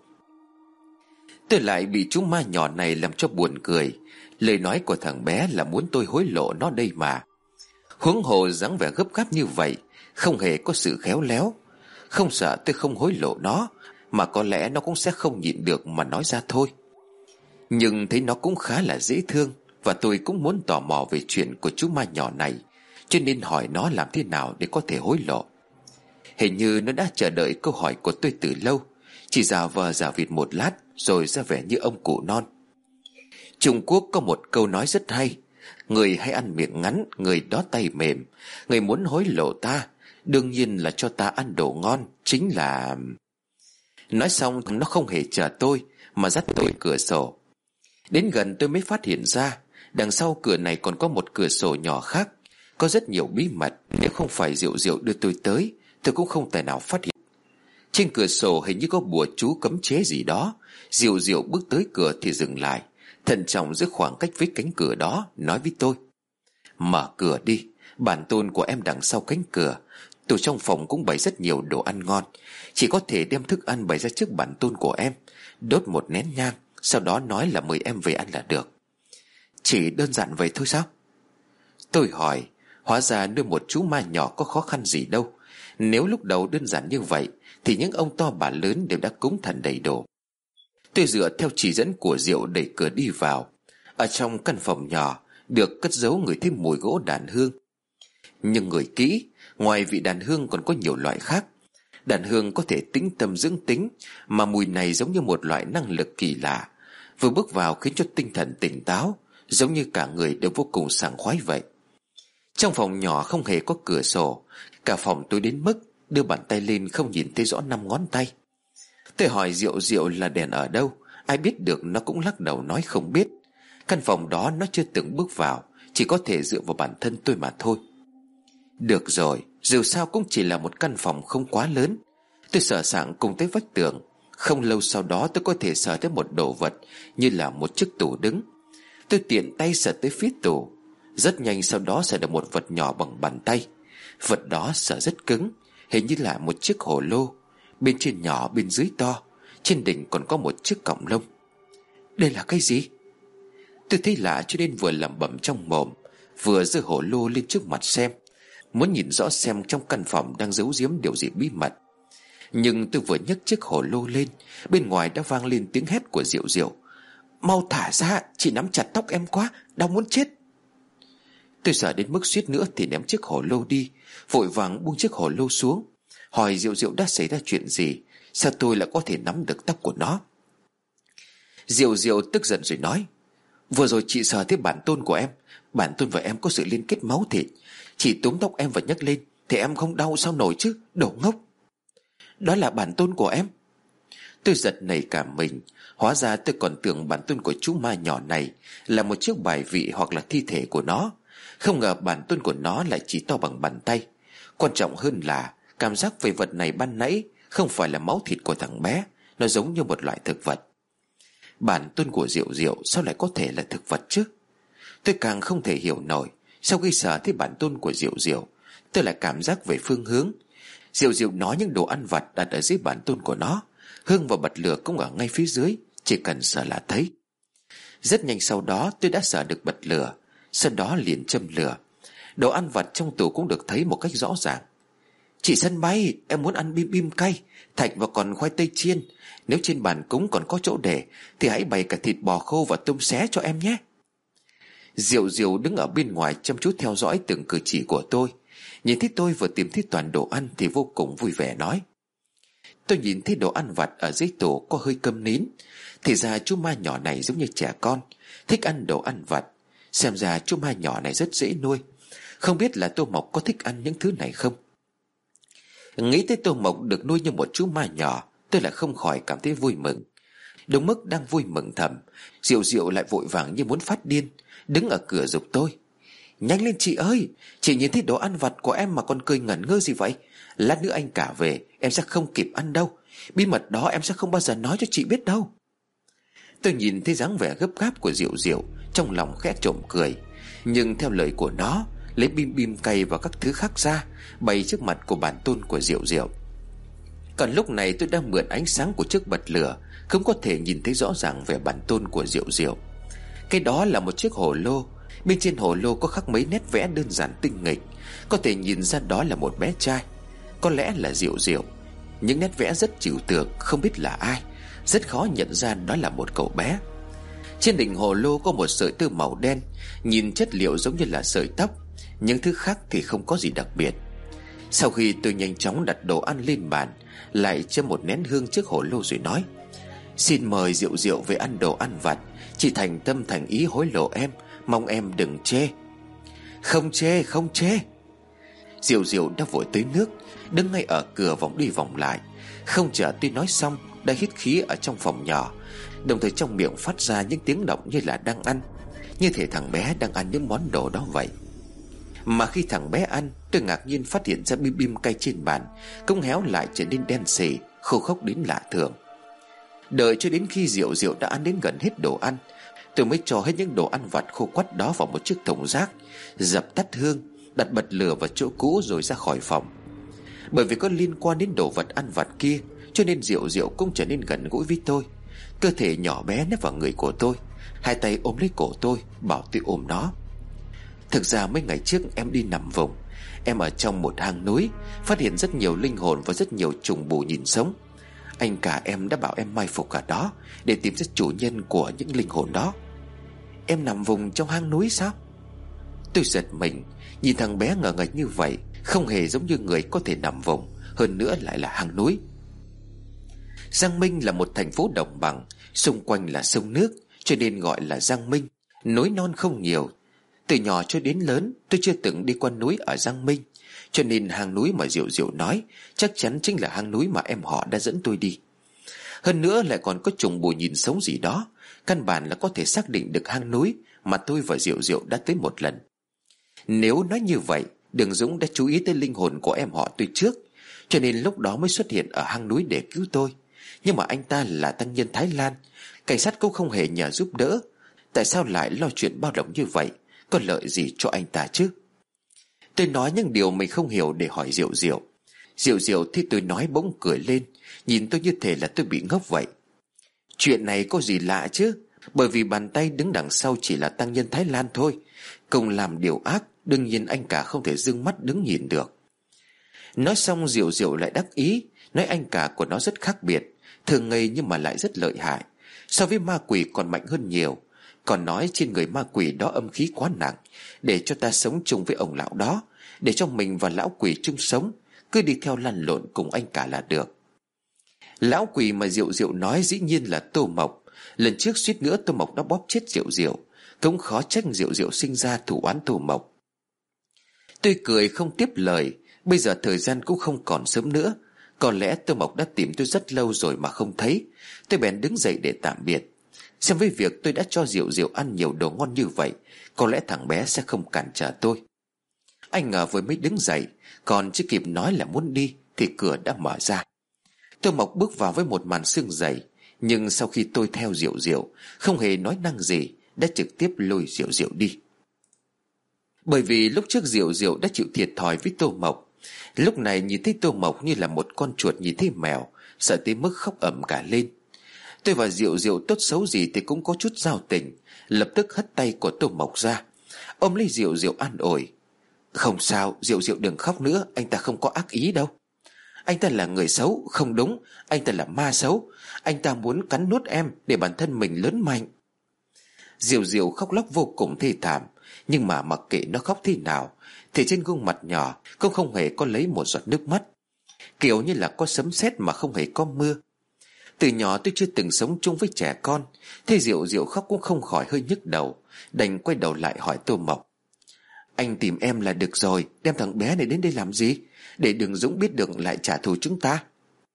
Tôi lại bị chú ma nhỏ này làm cho buồn cười. Lời nói của thằng bé là muốn tôi hối lộ nó đây mà. Huống hồ dáng vẻ gấp gáp như vậy, không hề có sự khéo léo. Không sợ tôi không hối lộ nó, mà có lẽ nó cũng sẽ không nhịn được mà nói ra thôi. Nhưng thấy nó cũng khá là dễ thương, và tôi cũng muốn tò mò về chuyện của chú ma nhỏ này, cho nên hỏi nó làm thế nào để có thể hối lộ. Hình như nó đã chờ đợi câu hỏi của tôi từ lâu, chỉ giả vờ giả vịt một lát rồi ra vẻ như ông cụ non. Trung Quốc có một câu nói rất hay: người hay ăn miệng ngắn, người đó tay mềm. Người muốn hối lộ ta, đương nhiên là cho ta ăn đồ ngon, chính là... Nói xong nó không hề chờ tôi, mà dắt tôi cửa sổ. Đến gần tôi mới phát hiện ra, đằng sau cửa này còn có một cửa sổ nhỏ khác, có rất nhiều bí mật. Nếu không phải Diệu Diệu đưa tôi tới, tôi cũng không thể nào phát hiện. Trên cửa sổ hình như có bùa chú cấm chế gì đó. Diệu Diệu bước tới cửa thì dừng lại, thận trọng giữ khoảng cách với cánh cửa đó, nói với tôi: mở cửa đi, bản tôn của em đằng sau cánh cửa. Tủ trong phòng cũng bày rất nhiều đồ ăn ngon, chỉ có thể đem thức ăn bày ra trước bản tôn của em, đốt một nén nhang, sau đó nói là mời em về ăn là được. Chỉ đơn giản vậy thôi sao? Tôi hỏi, hóa ra nuôi một chú ma nhỏ có khó khăn gì đâu. Nếu lúc đầu đơn giản như vậy thì những ông to bà lớn đều đã cúng thần đầy đủ. Tôi dựa theo chỉ dẫn của Diệu đẩy cửa đi vào. Ở trong căn phòng nhỏ được cất giấu người thêm mùi gỗ đàn hương. Nhưng người kỹ, ngoài vị đàn hương còn có nhiều loại khác. Đàn hương có thể tĩnh tâm dưỡng tính, mà mùi này giống như một loại năng lực kỳ lạ, vừa bước vào khiến cho tinh thần tỉnh táo, giống như cả người đều vô cùng sảng khoái vậy. Trong phòng nhỏ không hề có cửa sổ, cả phòng tối đến mức đưa bàn tay lên không nhìn thấy rõ năm ngón tay. Tôi hỏi Diệu Diệu là đèn ở đâu, ai biết được, nó cũng lắc đầu nói không biết. Căn phòng đó nó chưa từng bước vào, chỉ có thể dựa vào bản thân tôi mà thôi. Được rồi, dù sao cũng chỉ là một căn phòng không quá lớn. Tôi sờ soạng cùng tới vách tường. Không lâu sau đó tôi có thể sờ tới một đồ vật như là một chiếc tủ đứng. Tôi tiện tay sờ tới phía tủ. Rất nhanh sau đó sờ được một vật nhỏ bằng bàn tay. Vật đó sờ rất cứng, hình như là một chiếc hồ lô. Bên trên nhỏ, bên dưới to, trên đỉnh còn có một chiếc cọng lông. Đây là cái gì? Tôi thấy lạ cho nên vừa lẩm bẩm trong mồm, vừa giơ hồ lô lên trước mặt xem, muốn nhìn rõ xem trong căn phòng đang giấu giếm điều gì bí mật. Nhưng tôi vừa nhấc chiếc hồ lô lên, bên ngoài đã vang lên tiếng hét của Diệu Diệu. Mau thả ra, chị nắm chặt tóc em quá, đau muốn chết. Tôi sợ đến mức suýt nữa thì ném chiếc hồ lô đi, vội vàng buông chiếc hồ lô xuống, hỏi Diệu Diệu đã xảy ra chuyện gì, sao tôi lại có thể nắm được tóc của nó. Diệu Diệu tức giận rồi nói, vừa rồi chị sờ thấy bản tôn của em, bản tôn và em có sự liên kết máu thịt. Chị túm tóc em và nhấc lên thì em không đau sao nổi chứ, đồ ngốc. Đó là bản tôn của em? Tôi giật nảy cả mình. Hóa ra tôi còn tưởng bản tôn của chú ma nhỏ này là một chiếc bài vị hoặc là thi thể của nó. Không ngờ bản tôn của nó lại chỉ to bằng bàn tay. Quan trọng hơn là cảm giác về vật này ban nãy không phải là máu thịt của thằng bé, nó giống như một loại thực vật. Bản tôn của Diệu Diệu sao lại có thể là thực vật chứ? Tôi càng không thể hiểu nổi. Sau khi sờ thấy bản tôn của Diệu Diệu, tôi lại cảm giác về phương hướng. Diệu Diệu nói những đồ ăn vặt đặt ở dưới bản tôn của nó, hương và bật lửa cũng ở ngay phía dưới, chỉ cần sờ là thấy. Rất nhanh sau đó tôi đã sờ được bật lửa, sau đó liền châm lửa. Đồ ăn vặt trong tủ cũng được thấy một cách rõ ràng. Chị Sân Bay, em muốn ăn bim bim cay, thạch và còn khoai tây chiên. Nếu trên bàn cúng còn có chỗ để thì hãy bày cả thịt bò khô và tôm xé cho em nhé. Diệu Diệu đứng ở bên ngoài chăm chú theo dõi từng cử chỉ của tôi. Nhìn thấy tôi vừa tìm thấy toàn đồ ăn thì vô cùng vui vẻ nói. Tôi nhìn thấy đồ ăn vặt ở dưới tủ có hơi câm nín. Thì ra chú ma nhỏ này giống như trẻ con, thích ăn đồ ăn vặt. Xem ra chú ma nhỏ này rất dễ nuôi. Không biết là Tô Mộc có thích ăn những thứ này không? Nghĩ tới Tô Mộc được nuôi như một chú ma nhỏ, tôi lại không khỏi cảm thấy vui mừng. Đúng mức đang vui mừng thầm, Diệu Diệu lại vội vàng như muốn phát điên, đứng ở cửa giục tôi. Nhanh lên chị ơi, chị nhìn thấy đồ ăn vặt của em mà còn cười ngẩn ngơ gì vậy? Lát nữa anh cả về em sẽ không kịp ăn đâu. Bí mật đó em sẽ không bao giờ nói cho chị biết đâu. Tôi nhìn thấy dáng vẻ gấp gáp của Diệu Diệu, trong lòng khẽ trộm cười. Nhưng theo lời của nó, lấy bim bim cay và các thứ khác ra, bày trước mặt của bản tôn của Diệu Diệu. Còn lúc này tôi đang mượn ánh sáng của chiếc bật lửa, không có thể nhìn thấy rõ ràng về bản tôn của Diệu Diệu. Cái đó là một chiếc hồ lô. Bên trên hồ lô có khắc mấy nét vẽ đơn giản tinh nghịch, có thể nhìn ra đó là một bé trai. Có lẽ là Diệu Diệu. Những nét vẽ rất trừu tượng, không biết là ai, rất khó nhận ra đó là một cậu bé. Trên đỉnh hồ lô có một sợi tơ màu đen, nhìn chất liệu giống như là sợi tóc. Những thứ khác thì không có gì đặc biệt. Sau khi tôi nhanh chóng đặt đồ ăn lên bàn, lại châm một nén hương trước hồ lô rồi nói: Xin mời Diệu Diệu về ăn đồ ăn vặt. Chị thành tâm thành ý hối lộ em, mong em đừng chê. Không chê, không chê. Diệu Diệu đã vội tới nước, đứng ngay ở cửa vòng đi vòng lại. Không chờ tôi nói xong đã hít khí ở trong phòng nhỏ, đồng thời trong miệng phát ra những tiếng động như là đang ăn, như thể thằng bé đang ăn những món đồ đó vậy. Mà khi thằng bé ăn, tôi ngạc nhiên phát hiện ra bim bim cay trên bàn cũng héo lại trở nên đen xì, khô khốc đến lạ thường. Đợi cho đến khi Diệu Diệu đã ăn đến gần hết đồ ăn, tôi mới cho hết những đồ ăn vặt khô quắt đó vào một chiếc thùng rác, dập tắt hương, đặt bật lửa vào chỗ cũ rồi ra khỏi phòng. Bởi vì có liên quan đến đồ vật ăn vặt kia, cho nên Diệu Diệu cũng trở nên gần gũi với tôi. Cơ thể nhỏ bé nép vào người của tôi, hai tay ôm lấy cổ tôi, bảo tôi ôm nó. Thực ra mấy ngày trước em đi nằm vùng, em ở trong một hang núi, phát hiện rất nhiều linh hồn và rất nhiều trùng bù nhìn sống. Anh cả em đã bảo em mai phục ở đó để tìm ra chủ nhân của những linh hồn đó. Em nằm vùng trong hang núi sao? Tôi giật mình, nhìn thằng bé ngờ nghệch như vậy, không hề giống như người có thể nằm vùng, hơn nữa lại là hang núi. Giang Minh là một thành phố đồng bằng, xung quanh là sông nước, cho nên gọi là Giang Minh. Núi non không nhiều. Từ nhỏ cho đến lớn tôi chưa từng đi qua núi ở Giang Minh, cho nên hang núi mà Diệu Diệu nói chắc chắn chính là hang núi mà em họ đã dẫn tôi đi. Hơn nữa lại còn có trùng bù nhìn sống gì đó, căn bản là có thể xác định được hang núi mà tôi và Diệu Diệu đã tới một lần. Nếu nói như vậy, Đường Dũng đã chú ý tới linh hồn của em họ tôi trước, cho nên lúc đó mới xuất hiện ở hang núi để cứu tôi. Nhưng mà anh ta là tăng nhân Thái Lan, cảnh sát cũng không hề nhờ giúp đỡ. Tại sao lại lo chuyện bao đồng như vậy? Có lợi gì cho anh ta chứ? Tôi nói những điều mình không hiểu để hỏi Diệu Diệu. Diệu Diệu thì tôi nói bỗng cười lên, nhìn tôi như thể là tôi bị ngốc vậy. Chuyện này có gì lạ chứ? Bởi vì bàn tay đứng đằng sau chỉ là tăng nhân Thái Lan thôi, cùng làm điều ác, đương nhiên anh cả không thể dương mắt đứng nhìn được. Nói xong Diệu Diệu lại đắc ý, nói anh cả của nó rất khác biệt, thường ngây nhưng mà lại rất lợi hại, so với ma quỷ còn mạnh hơn nhiều. Còn nói trên người ma quỷ đó âm khí quá nặng, để cho ta sống chung với ông lão đó, để cho mình và lão quỷ chung sống, cứ đi theo lăn lộn cùng anh cả là được. Lão quỷ mà Diệu Diệu nói dĩ nhiên là Tô Mộc. Lần trước suýt nữa Tô Mộc đã bóp chết Diệu Diệu, cũng khó trách Diệu Diệu sinh ra thù oán Tô Mộc. Tôi cười không tiếp lời. Bây giờ thời gian cũng không còn sớm nữa, có lẽ Tô Mộc đã tìm tôi rất lâu rồi mà không thấy. Tôi bèn đứng dậy để tạm biệt. Xem với việc tôi đã cho Diệu Diệu ăn nhiều đồ ngon như vậy, có lẽ thằng bé sẽ không cản trở tôi. Anh ngờ vừa mới đứng dậy, còn chưa kịp nói là muốn đi thì cửa đã mở ra. Tô Mộc bước vào với một màn sương dày, nhưng sau khi tôi theo Diệu Diệu, không hề nói năng gì, đã trực tiếp lôi Diệu Diệu đi. Bởi vì lúc trước Diệu Diệu đã chịu thiệt thòi với Tô Mộc, lúc này nhìn thấy Tô Mộc như là một con chuột nhìn thấy mèo, sợ tới mức khóc ầm cả lên. Tôi và Diệu Diệu tốt xấu gì thì cũng có chút giao tình, lập tức hất tay của Tô Mộc ra, ôm lấy Diệu Diệu an ủi. Không sao, Diệu Diệu đừng khóc nữa, anh ta không có ác ý đâu. Anh ta là người xấu, không đúng, anh ta là ma xấu. Anh ta muốn cắn nuốt em để bản thân mình lớn mạnh. Diệu Diệu khóc lóc vô cùng thê thảm, nhưng mà mặc kệ nó khóc thế nào thì trên gương mặt nhỏ cũng không hề có lấy một giọt nước mắt, kiểu như là có sấm sét mà không hề có mưa. Từ nhỏ tôi chưa từng sống chung với trẻ con, thế Diệu Diệu khóc cũng không khỏi hơi nhức đầu, đành quay đầu lại hỏi Tô Mộc. Anh tìm em là được rồi, đem thằng bé này đến đây làm gì? Để Đường Dũng biết được lại trả thù chúng ta.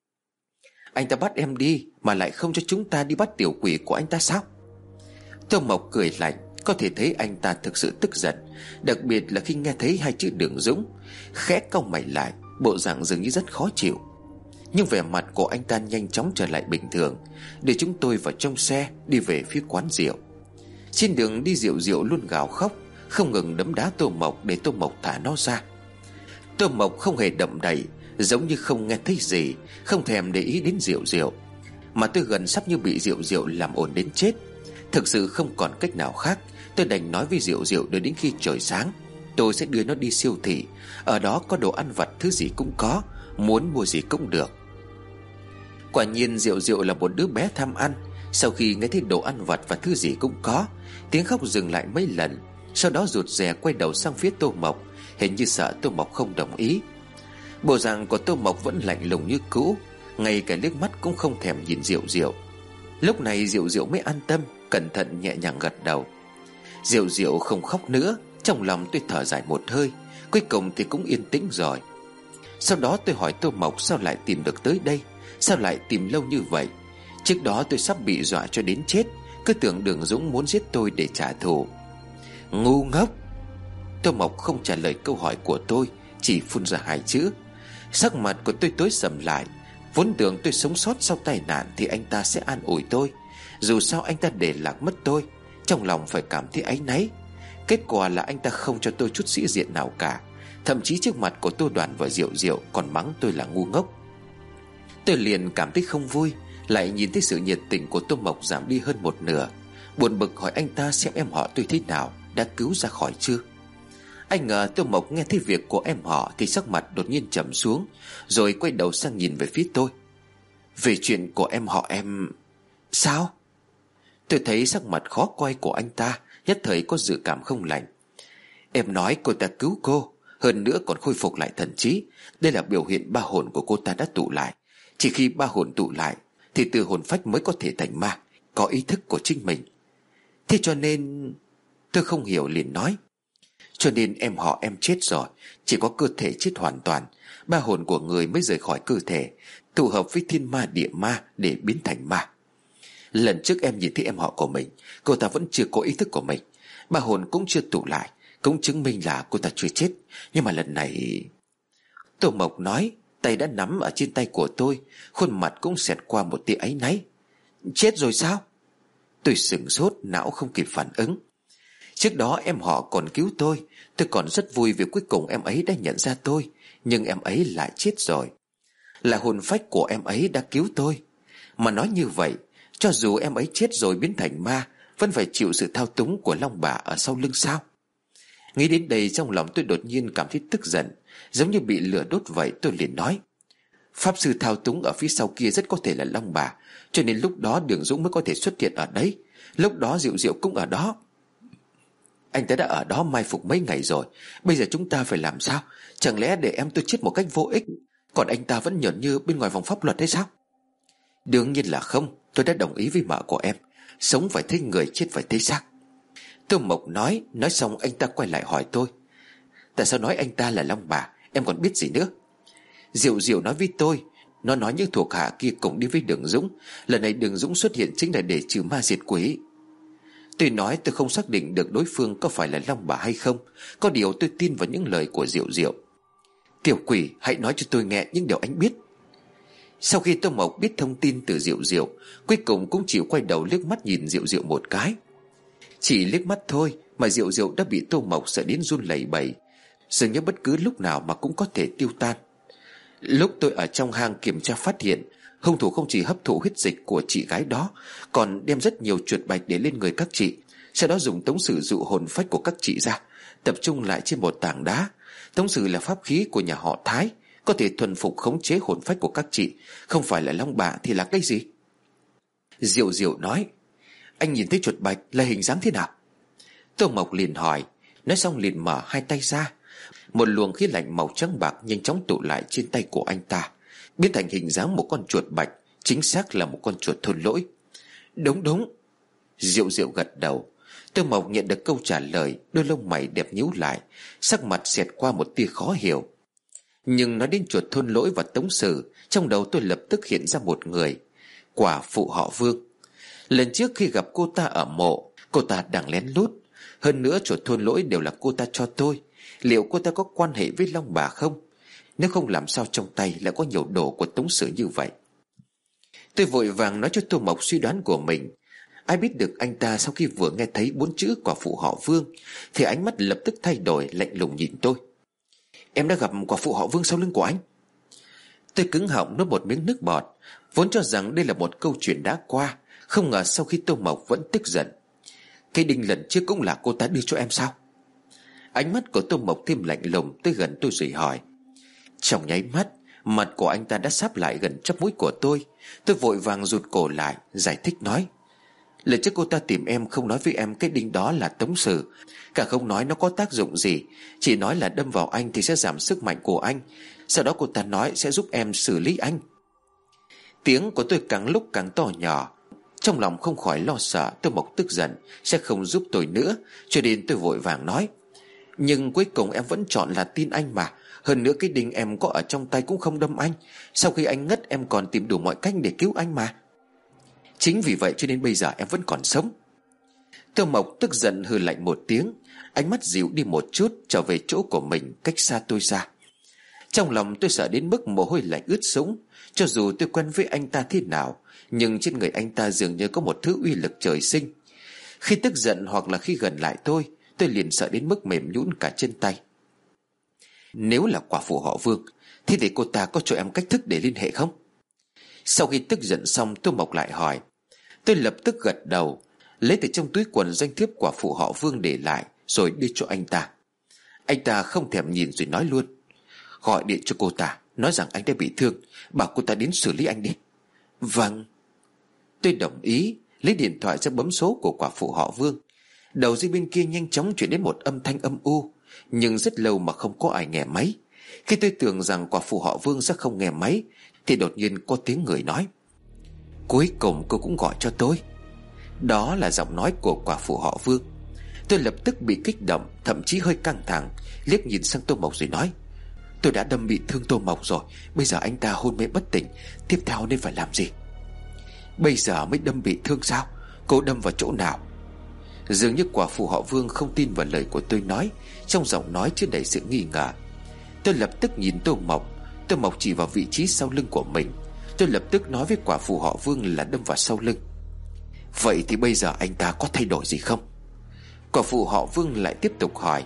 Anh ta bắt em đi mà lại không cho chúng ta đi bắt tiểu quỷ của anh ta sao? Tô Mộc cười lạnh, có thể thấy anh ta thực sự tức giận, đặc biệt là khi nghe thấy hai chữ Đường Dũng. Khẽ cau mày lại, bộ dạng dường như rất khó chịu. Nhưng vẻ mặt của anh ta nhanh chóng trở lại bình thường, để chúng tôi vào trong xe đi về phía quán rượu. Trên đường đi Diệu Diệu luôn gào khóc, không ngừng đấm đá Tô Mộc để Tô Mộc thả nó ra. Tô Mộc không hề động đậy, giống như không nghe thấy gì, không thèm để ý đến Diệu Diệu. Mà tôi gần sắp như bị Diệu Diệu làm ồn đến chết. Thực sự không còn cách nào khác, tôi đành nói với Diệu Diệu đợi đến khi trời sáng tôi sẽ đưa nó đi siêu thị, ở đó có đồ ăn vặt thứ gì cũng có, muốn mua gì cũng được. Quả nhiên Diệu Diệu là một đứa bé tham ăn. Sau khi nghe thấy đồ ăn vặt và thứ gì cũng có, tiếng khóc dừng lại mấy lần, sau đó rụt rè quay đầu sang phía Tô Mộc, hình như sợ Tô Mộc không đồng ý. Bộ dạng của Tô Mộc vẫn lạnh lùng như cũ, ngay cả liếc mắt cũng không thèm nhìn Diệu Diệu. Lúc này Diệu Diệu mới an tâm, cẩn thận nhẹ nhàng gật đầu. Diệu Diệu không khóc nữa. Trong lòng tôi thở dài một hơi, cuối cùng thì cũng yên tĩnh rồi. Sau đó tôi hỏi Tô Mộc sao lại tìm được tới đây, sao lại tìm lâu như vậy. Trước đó tôi sắp bị dọa cho đến chết, cứ tưởng Đường Dũng muốn giết tôi để trả thù. Ngu ngốc. Tô Mộc không trả lời câu hỏi của tôi, chỉ phun ra hai chữ. Sắc mặt của tôi tối sầm lại. Vốn tưởng tôi sống sót sau tai nạn thì anh ta sẽ an ủi tôi, dù sao anh ta để lạc mất tôi, trong lòng phải cảm thấy áy náy. Kết quả là anh ta không cho tôi chút sĩ diện nào cả, thậm chí trước mặt của Tô Đoàn và Diệu Diệu còn mắng tôi là ngu ngốc. Tôi liền cảm thấy không vui, lại nhìn thấy sự nhiệt tình của Tô Mộc giảm đi hơn một nửa, buồn bực hỏi anh ta xem em họ tôi thế nào, đã cứu ra khỏi chưa. Anh ngờ Tô Mộc nghe thấy việc của em họ thì sắc mặt đột nhiên trầm xuống, rồi quay đầu sang nhìn về phía tôi. Về chuyện của em họ em... Sao? Tôi thấy sắc mặt khó coi của anh ta, nhất thời có dự cảm không lành. Em nói cô ta cứu cô, hơn nữa còn khôi phục lại thần trí. Đây là biểu hiện ba hồn của cô ta đã tụ lại. Chỉ khi ba hồn tụ lại thì từ hồn phách mới có thể thành ma, có ý thức của chính mình. Thế cho nên... Tôi không hiểu liền nói. Cho nên em họ em chết rồi, chỉ có cơ thể chết hoàn toàn, ba hồn của người mới rời khỏi cơ thể, tụ hợp với thiên ma địa ma để biến thành ma. Lần trước em nhìn thấy em họ của mình, cô ta vẫn chưa có ý thức của mình, ba hồn cũng chưa tụ lại, cũng chứng minh là cô ta chưa chết. Nhưng mà lần này... Tô Mộc nói, tay đã nắm ở trên tay của tôi, khuôn mặt cũng xẹt qua một tia áy náy. Chết rồi sao? Tôi sửng sốt, não không kịp phản ứng. Trước đó em họ còn cứu tôi, tôi còn rất vui vì cuối cùng em ấy đã nhận ra tôi. Nhưng em ấy lại chết rồi. Là hồn phách của em ấy đã cứu tôi. Mà nói như vậy, cho dù em ấy chết rồi biến thành ma, vẫn phải chịu sự thao túng của Long Bà ở sau lưng sao? Nghĩ đến đây trong lòng tôi đột nhiên cảm thấy tức giận, giống như bị lửa đốt vậy. Tôi liền nói, pháp sư thao túng ở phía sau kia rất có thể là Long Bà, cho nên lúc đó Đường Dũng mới có thể xuất hiện ở đấy. Lúc đó Diệu Diệu cũng ở đó. Anh ta đã ở đó mai phục mấy ngày rồi, bây giờ chúng ta phải làm sao? Chẳng lẽ để em tôi chết một cách vô ích, còn anh ta vẫn nhởn như bên ngoài vòng pháp luật hay sao? Đương nhiên là không. Tôi đã đồng ý với mợ của em, sống phải thấy người, chết phải thấy xác. Tô Mộc nói. Nói xong anh ta quay lại hỏi tôi, tại sao nói anh ta là Long Bà? Em còn biết gì nữa? Diệu Diệu nói với tôi, nó nói những thuộc hạ kia cùng đi với Đường Dũng. Lần này Đường Dũng xuất hiện chính là để trừ ma diệt quỷ. Tôi nói tôi không xác định được đối phương có phải là Long Bà hay không, có điều tôi tin vào những lời của Diệu Diệu. Tiểu quỷ, hãy nói cho tôi nghe những điều anh biết. Sau khi Tô Mộc biết thông tin từ Diệu Diệu, cuối cùng cũng chịu quay đầu liếc mắt nhìn Diệu Diệu một cái. Chỉ liếc mắt thôi mà Diệu Diệu đã bị Tô Mộc sợ đến run lẩy bẩy, dường như bất cứ lúc nào mà cũng có thể tiêu tan. Lúc tôi ở trong hang kiểm tra phát hiện, hung thủ không chỉ hấp thụ huyết dịch của chị gái đó, còn đem rất nhiều chuột bạch để lên người các chị, sau đó dùng tống sử dụ hồn phách của các chị ra, tập trung lại trên một tảng đá. Tống sử là pháp khí của nhà họ Thái, có thể thuần phục khống chế hồn phách của các chị. Không phải là Long Bà thì là cái gì? Diệu Diệu nói, anh nhìn thấy chuột bạch là hình dáng thế nào? Tô Mộc liền hỏi. Nói xong liền mở hai tay ra. Một luồng khí lạnh màu trắng bạc nhanh chóng tụ lại trên tay của anh ta, biến thành hình dáng một con chuột bạch, chính xác là một con chuột thôn lỗi. Đúng đúng. Diệu Diệu gật đầu. Tô Mộc nhận được câu trả lời, đôi lông mày đẹp nhíu lại, sắc mặt xẹt qua một tia khó hiểu. Nhưng nói đến chuột thôn lỗi và tống sử, trong đầu tôi lập tức hiện ra một người, quả phụ họ Vương. Lần trước khi gặp cô ta ở mộ, cô ta đang lén lút. Hơn nữa chuột thôn lỗi đều là cô ta cho tôi. Liệu cô ta có quan hệ với Long Bà không? Nếu không làm sao trong tay lại có nhiều đồ của tống sử như vậy? Tôi vội vàng nói cho Tô Mộc suy đoán của mình. Ai biết được anh ta sau khi vừa nghe thấy bốn chữ quả phụ họ Vương thì ánh mắt lập tức thay đổi, lạnh lùng nhìn tôi. Em đã gặp quả phụ họ Vương sau lưng của anh? Tôi cứng họng nuốt một miếng nước bọt, vốn cho rằng đây là một câu chuyện đã qua, không ngờ sau khi Tô Mộc vẫn tức giận. Cái đinh lần trước cũng là cô ta đưa cho em sao? Ánh mắt của Tô Mộc thêm lạnh lùng, tới gần tôi rồi hỏi. Trong nháy mắt, mặt của anh ta đã sáp lại gần chóp mũi của tôi. Tôi vội vàng rụt cổ lại, giải thích nói. Lần trước cô ta tìm em không nói với em cái đinh đó là tống sử, cả không nói nó có tác dụng gì, chỉ nói là đâm vào anh thì sẽ giảm sức mạnh của anh. Sau đó cô ta nói sẽ giúp em xử lý anh. Tiếng của tôi càng lúc càng to nhỏ. Trong lòng không khỏi lo sợ Tô Mộc tức giận sẽ không giúp tôi nữa, cho nên tôi vội vàng nói. Nhưng cuối cùng em vẫn chọn là tin anh mà. Hơn nữa cái đinh em có ở trong tay cũng không đâm anh. Sau khi anh ngất em còn tìm đủ mọi cách để cứu anh mà. Chính vì vậy cho nên bây giờ em vẫn còn sống. Tô Mộc tức giận hừ lạnh một tiếng, ánh mắt dịu đi một chút, trở về chỗ của mình cách xa tôi ra. Trong lòng tôi sợ đến mức mồ hôi lạnh ướt sũng. Cho dù tôi quen với anh ta thế nào, nhưng trên người anh ta dường như có một thứ uy lực trời sinh. Khi tức giận hoặc là khi gần lại tôi, tôi liền sợ đến mức mềm nhũn cả chân tay. Nếu là quả phụ họ Vương, thế thì cô ta có cho em cách thức để liên hệ không? Sau khi tức giận xong, Tô Mộc lại hỏi. Tôi lập tức gật đầu, lấy từ trong túi quần danh thiếp quả phụ họ Vương để lại, rồi đưa cho anh ta. Anh ta không thèm nhìn rồi nói luôn: Gọi điện cho cô ta, nói rằng anh đã bị thương, bảo cô ta đến xử lý anh đi. Vâng. Tôi đồng ý, lấy điện thoại ra bấm số của quả phụ họ Vương. Đầu dây bên kia nhanh chóng chuyển đến một âm thanh âm u, nhưng rất lâu mà không có ai nghe máy. Khi tôi tưởng rằng quả phụ họ Vương sẽ không nghe máy, thì đột nhiên có tiếng người nói: Cuối cùng cô cũng gọi cho tôi. Đó là giọng nói của quả phụ họ Vương. Tôi lập tức bị kích động, thậm chí hơi căng thẳng, liếc nhìn sang Tô Mộc rồi nói: Tôi đã đâm bị thương Tô Mộc rồi, bây giờ anh ta hôn mê bất tỉnh, tiếp theo nên phải làm gì? Bây giờ mới đâm bị thương sao? Cô đâm vào chỗ nào? Dường như quả phụ họ Vương không tin vào lời của tôi nói, trong giọng nói chứa đầy sự nghi ngờ. Tôi lập tức nhìn Tô Mộc. Tô Mộc chỉ vào vị trí sau lưng của mình. Tôi lập tức nói với quả phụ họ Vương là đâm vào sau lưng. Vậy thì bây giờ anh ta có thay đổi gì không? Quả phụ họ Vương lại tiếp tục hỏi.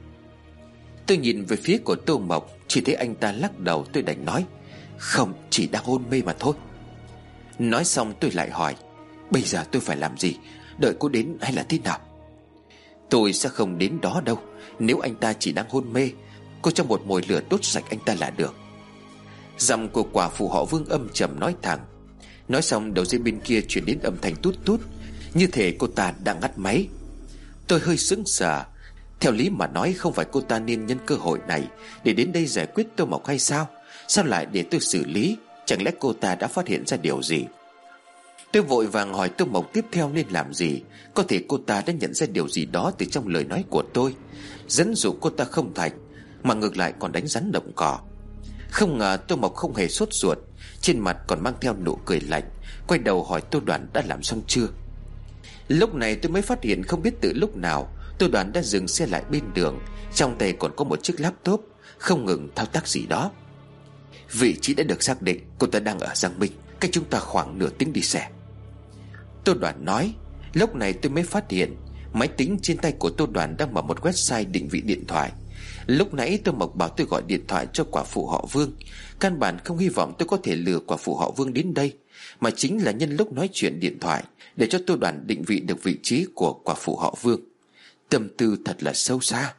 Tôi nhìn về phía của Tô Mộc, chỉ thấy anh ta lắc đầu. Tôi đành nói: Không, chỉ đang hôn mê mà thôi. Nói xong tôi lại hỏi: Bây giờ tôi phải làm gì? Đợi cô đến hay là thế nào? Tôi sẽ không đến đó đâu. Nếu anh ta chỉ đang hôn mê, cô cho một mồi lửa đốt sạch anh ta là được. Giọng của quả phụ họ Vương âm trầm nói thẳng. Nói xong đầu dây bên kia chuyển đến âm thanh tút tút, như thể cô ta đang ngắt máy. Tôi hơi sững sờ. Theo lý mà nói, không phải cô ta nên nhân cơ hội này để đến đây giải quyết Tô Mộc hay sao? Sao lại để tôi xử lý? Chẳng lẽ cô ta đã phát hiện ra điều gì? Tôi vội vàng hỏi Tô Mộc tiếp theo nên làm gì. Có thể cô ta đã nhận ra điều gì đó từ trong lời nói của tôi, dẫn dụ cô ta không thành, mà ngược lại còn đánh rắn động cỏ. Không ngờ Tô Mộc không hề sốt ruột, trên mặt còn mang theo nụ cười lạnh, quay đầu hỏi Tô Đoàn đã làm xong chưa. Lúc này tôi mới phát hiện không biết từ lúc nào Tô Đoàn đã dừng xe lại bên đường, trong tay còn có một chiếc laptop, không ngừng thao tác gì đó. Vị trí đã được xác định, cô ta đang ở Giang Minh, cách chúng ta khoảng nửa tiếng đi xe. Tô Đoàn nói. Lúc này tôi mới phát hiện máy tính trên tay của Tô Đoàn đang mở một website định vị điện thoại. Lúc nãy Tô Mộc bảo tôi gọi điện thoại cho quả phụ họ Vương, căn bản không hy vọng tôi có thể lừa quả phụ họ Vương đến đây, mà chính là nhân lúc nói chuyện điện thoại để cho Tô Đoàn định vị được vị trí của quả phụ họ Vương. Tâm tư thật là sâu xa.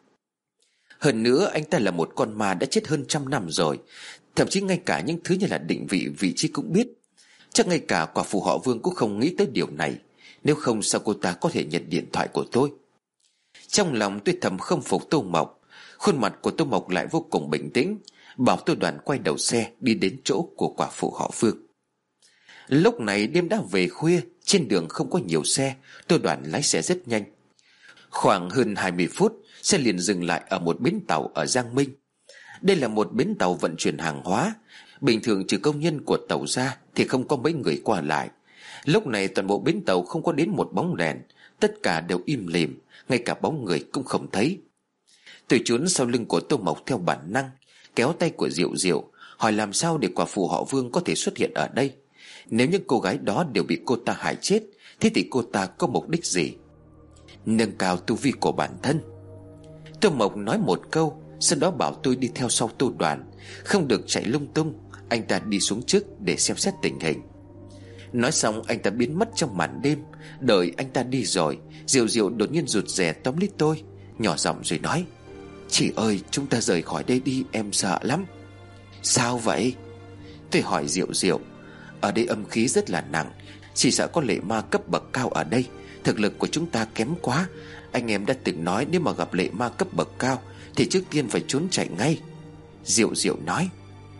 Hơn nữa anh ta là một con ma đã chết hơn trăm năm rồi, thậm chí ngay cả những thứ như là định vị vị trí cũng biết. Chắc ngay cả quả phụ họ Vương cũng không nghĩ tới điều này, nếu không sao cô ta có thể nhận điện thoại của tôi? Trong lòng tôi thầm khâm phục Tô Mộc. Khuôn mặt của Tô Mộc lại vô cùng bình tĩnh, bảo Tô Đoàn quay đầu xe đi đến chỗ của quả phụ họ Vương. Lúc này đêm đã về khuya, trên đường không có nhiều xe. Tô Đoàn lái xe rất nhanh. Khoảng hơn hai mươi phút, xe liền dừng lại ở một bến tàu ở Giang Minh. Đây là một bến tàu vận chuyển hàng hóa. Bình thường trừ công nhân của tàu ra thì không có mấy người qua lại. Lúc này toàn bộ bến tàu không có đến một bóng đèn, tất cả đều im lìm, ngay cả bóng người cũng không thấy. Tôi trốn sau lưng của Tô Mộc theo bản năng, kéo tay của Diệu Diệu, hỏi làm sao để quả phụ họ Vương có thể xuất hiện ở đây. Nếu những cô gái đó đều bị cô ta hại chết, thế thì cô ta có mục đích gì? Nâng cao tu vi của bản thân. Tô Mộc nói một câu, sau đó bảo tôi đi theo sau Tô Đoàn, không được chạy lung tung. Anh ta đi xuống trước để xem xét tình hình. Nói xong anh ta biến mất trong màn đêm. Đợi anh ta đi rồi, Diệu Diệu đột nhiên rụt rè tóm lấy tôi, nhỏ giọng rồi nói: Chị ơi, chúng ta rời khỏi đây đi, em sợ lắm. Sao vậy? Tôi hỏi Diệu Diệu. Ở đây âm khí rất là nặng, chỉ sợ có lệ ma cấp bậc cao ở đây. Thực lực của chúng ta kém quá. Anh em đã từng nói nếu mà gặp lệ ma cấp bậc cao thì trước tiên phải trốn chạy ngay. Diệu Diệu nói.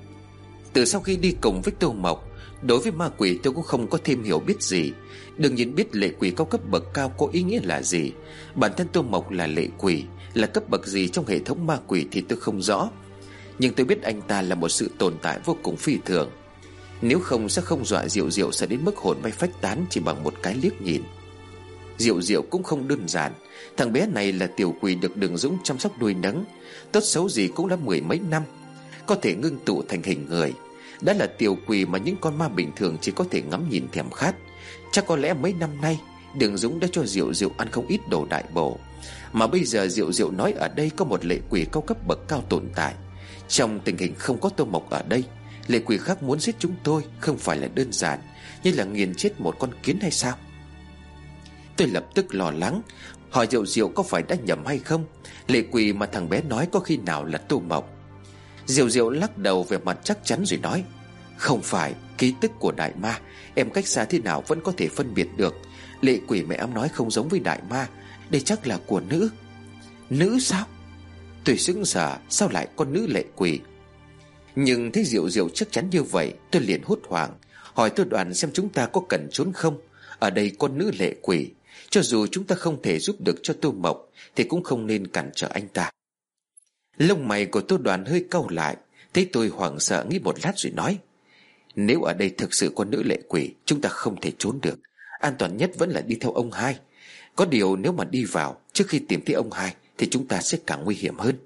Từ sau khi đi cùng với Tô Mộc, đối với ma quỷ tôi cũng không có thêm hiểu biết gì. Đương nhiên biết lệ quỷ cao cấp bậc cao có ý nghĩa là gì. Bản thân Tô Mộc là lệ quỷ, là cấp bậc gì trong hệ thống ma quỷ thì tôi không rõ. Nhưng tôi biết anh ta là một sự tồn tại vô cùng phi thường. Nếu không sẽ không dọa Diệu Diệu sẽ đến mức hồn bay phách tán chỉ bằng một cái liếc nhìn. Diệu Diệu cũng không đơn giản. Thằng bé này là tiểu quỷ được Đường Dũng chăm sóc nuôi nấng, tốt xấu gì cũng đã mười mấy năm, có thể ngưng tụ thành hình người. Đã là tiểu quỷ mà những con ma bình thường chỉ có thể ngắm nhìn thèm khát. Chắc có lẽ mấy năm nay Đường Dũng đã cho Diệu Diệu ăn không ít đồ đại bổ. Mà bây giờ Diệu Diệu nói ở đây có một lệ quỷ cao cấp bậc cao tồn tại. Trong tình hình không có Tô Mộc ở đây, lệ quỷ khác muốn giết chúng tôi không phải là đơn giản như là nghiền chết một con kiến hay sao? Tôi lập tức lo lắng. hỏi Diệu Diệu có phải đã nhầm hay không. Lệ quỷ mà thằng bé nói có khi nào là Tô Mộc. Diệu Diệu lắc đầu về mặt chắc chắn rồi nói: Không phải, ký tức của đại ma, em cách xa thế nào vẫn có thể phân biệt được. Lệ quỷ mẹ em nói không giống với đại ma, đây chắc là của nữ. Nữ sao? Tôi sững sờ, sao lại con nữ lệ quỷ? Nhưng thấy Diệu Diệu chắc chắn như vậy, tôi liền hốt hoảng hỏi Tô Đoàn xem chúng ta có cần trốn không. Ở đây con nữ lệ quỷ, cho dù chúng ta không thể giúp được cho Tô Mộc thì cũng không nên cản trở anh ta. Lông mày của Tô Đoàn hơi cau lại, thấy tôi hoảng sợ nghĩ một lát rồi nói: Nếu ở đây thực sự có nữ lệ quỷ, chúng ta không thể trốn được. An toàn nhất vẫn là đi theo ông hai. Có điều nếu mà đi vào trước khi tìm thấy ông hai thì chúng ta sẽ càng nguy hiểm hơn.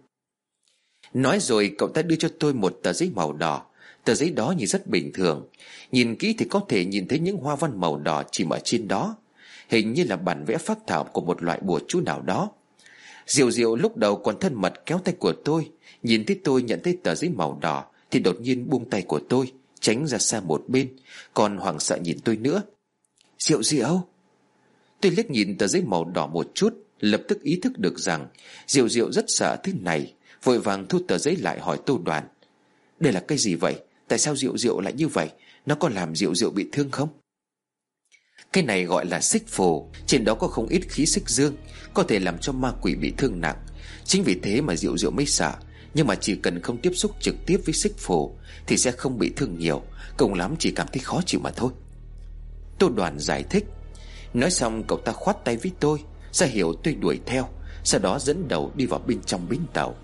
Nói rồi cậu ta đưa cho tôi một tờ giấy màu đỏ. Tờ giấy đó nhìn rất bình thường, nhìn kỹ thì có thể nhìn thấy những hoa văn màu đỏ chìm ở trên đó, hình như là bản vẽ phác thảo của một loại bùa chú nào đó. Diệu Diệu lúc đầu còn thân mật kéo tay của tôi, nhìn thấy tôi nhận thấy tờ giấy màu đỏ thì đột nhiên buông tay của tôi, tránh ra xa một bên, còn hoảng sợ nhìn tôi nữa. Diệu Diệu. Tôi liếc nhìn tờ giấy màu đỏ một chút, lập tức ý thức được rằng Diệu Diệu rất sợ thứ này, vội vàng thu tờ giấy lại hỏi Tô Đoàn: Đây là cái gì vậy? Tại sao Diệu Diệu lại như vậy? Nó có làm Diệu Diệu bị thương không? Cái này gọi là xích phù, trên đó có không ít khí xích dương, có thể làm cho ma quỷ bị thương nặng. Chính vì thế mà Diệu Diệu mới sợ. Nhưng mà chỉ cần không tiếp xúc trực tiếp với xích phù thì sẽ không bị thương nhiều, cùng lắm chỉ cảm thấy khó chịu mà thôi. Tô Đoàn giải thích. Nói xong cậu ta khoát tay với tôi, ra hiệu tôi đuổi theo, sau đó dẫn đầu đi vào bên trong bến tàu.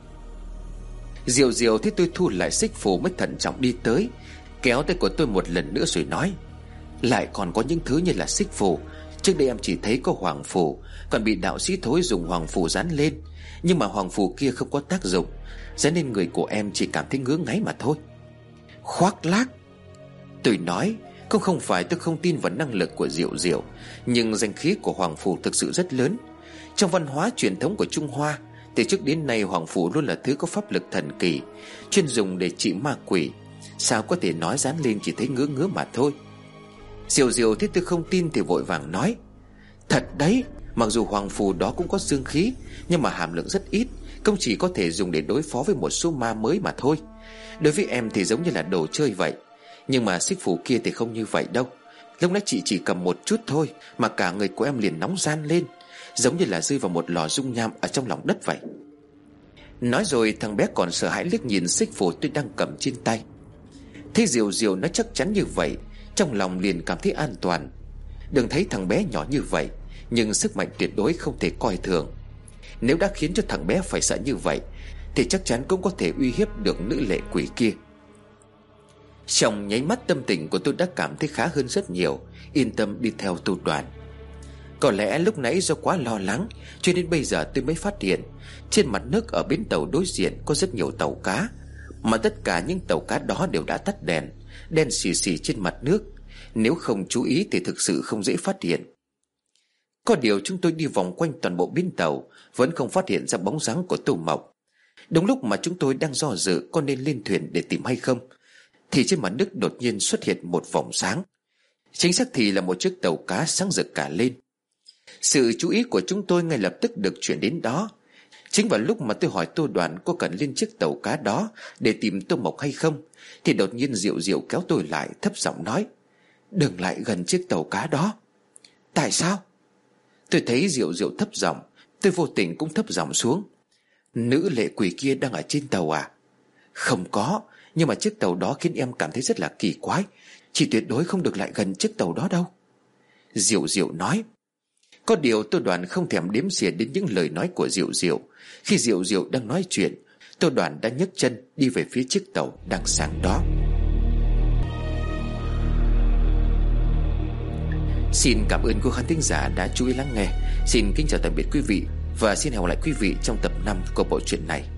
Diệu Diệu thấy tôi thu lại xích phù mới thận trọng đi tới, kéo tay của tôi một lần nữa rồi nói: Lại còn có những thứ như là xích phù. Trước đây em chỉ thấy có hoàng phù, còn bị đạo sĩ Thối dùng hoàng phù dán lên. Nhưng mà hoàng phù kia không có tác dụng, dán lên người của em chỉ cảm thấy ngứa ngáy mà thôi. Khoác lác. Tôi nói, cũng không phải tôi không tin vào năng lực của Diệu Diệu, nhưng danh khí của hoàng phù thực sự rất lớn. Trong văn hóa truyền thống của Trung Hoa, từ trước đến nay hoàng phù luôn là thứ có pháp lực thần kỳ, chuyên dùng để trị ma quỷ. Sao có thể nói dán lên chỉ thấy ngứa ngứa mà thôi? Diệu Diệu thấy tôi không tin thì vội vàng nói: Thật đấy, mặc dù hoàng phù đó cũng có dương khí, nhưng mà hàm lượng rất ít, không chỉ có thể dùng để đối phó với một số ma mới mà thôi. Đối với em thì giống như là đồ chơi vậy, nhưng mà xích phù kia thì không như vậy đâu. Lúc nãy chị chỉ cầm một chút thôi mà cả người của em liền nóng ran lên, giống như là rơi vào một lò dung nham ở trong lòng đất vậy. Nói rồi thằng bé còn sợ hãi liếc nhìn xích phù tôi đang cầm trên tay. Thấy Diệu Diệu nó chắc chắn như vậy, trong lòng liền cảm thấy an toàn. Đừng thấy thằng bé nhỏ như vậy, nhưng sức mạnh tuyệt đối không thể coi thường. Nếu đã khiến cho thằng bé phải sợ như vậy thì chắc chắn cũng có thể uy hiếp được nữ lệ quỷ kia. Trong nháy mắt tâm tình của tôi đã cảm thấy khá hơn rất nhiều, yên tâm đi theo Tô Đoàn. Có lẽ lúc nãy do quá lo lắng cho nên bây giờ tôi mới phát hiện trên mặt nước ở bến tàu đối diện có rất nhiều tàu cá, mà tất cả những tàu cá đó đều đã tắt đèn, đen xì xì trên mặt nước. Nếu không chú ý thì thực sự không dễ phát hiện. Có điều chúng tôi đi vòng quanh toàn bộ bến tàu vẫn không phát hiện ra bóng dáng của Tô Mộc. Đúng lúc mà chúng tôi đang do dự có nên lên thuyền để tìm hay không, thì trên mặt nước đột nhiên xuất hiện một vòng sáng. Chính xác thì là một chiếc tàu cá sáng rực cả lên. Sự chú ý của chúng tôi ngay lập tức được chuyển đến đó. Chính vào lúc mà tôi hỏi Tô Đoàn có cần lên chiếc tàu cá đó để tìm Tô Mộc hay không, thì đột nhiên Diệu Diệu kéo tôi lại, thấp giọng nói: Đừng lại gần chiếc tàu cá đó. Tại sao? Tôi thấy Diệu Diệu thấp giọng, tôi vô tình cũng thấp giọng xuống. Nữ lệ quỷ kia đang ở trên tàu à? Không có, nhưng mà chiếc tàu đó khiến em cảm thấy rất là kỳ quái. Chị tuyệt đối không được lại gần chiếc tàu đó đâu, Diệu Diệu nói. Có điều Tô Đoàn không thèm đếm xỉa đến những lời nói của Diệu Diệu. Khi Diệu Diệu đang nói chuyện, Tô Đoàn đã nhấc chân đi về phía chiếc tàu đang sáng đó. Xin cảm ơn quý khán thính giả đã chú ý lắng nghe. Xin kính chào tạm biệt quý vị, và xin hẹn gặp lại quý vị trong tập năm của bộ truyện này.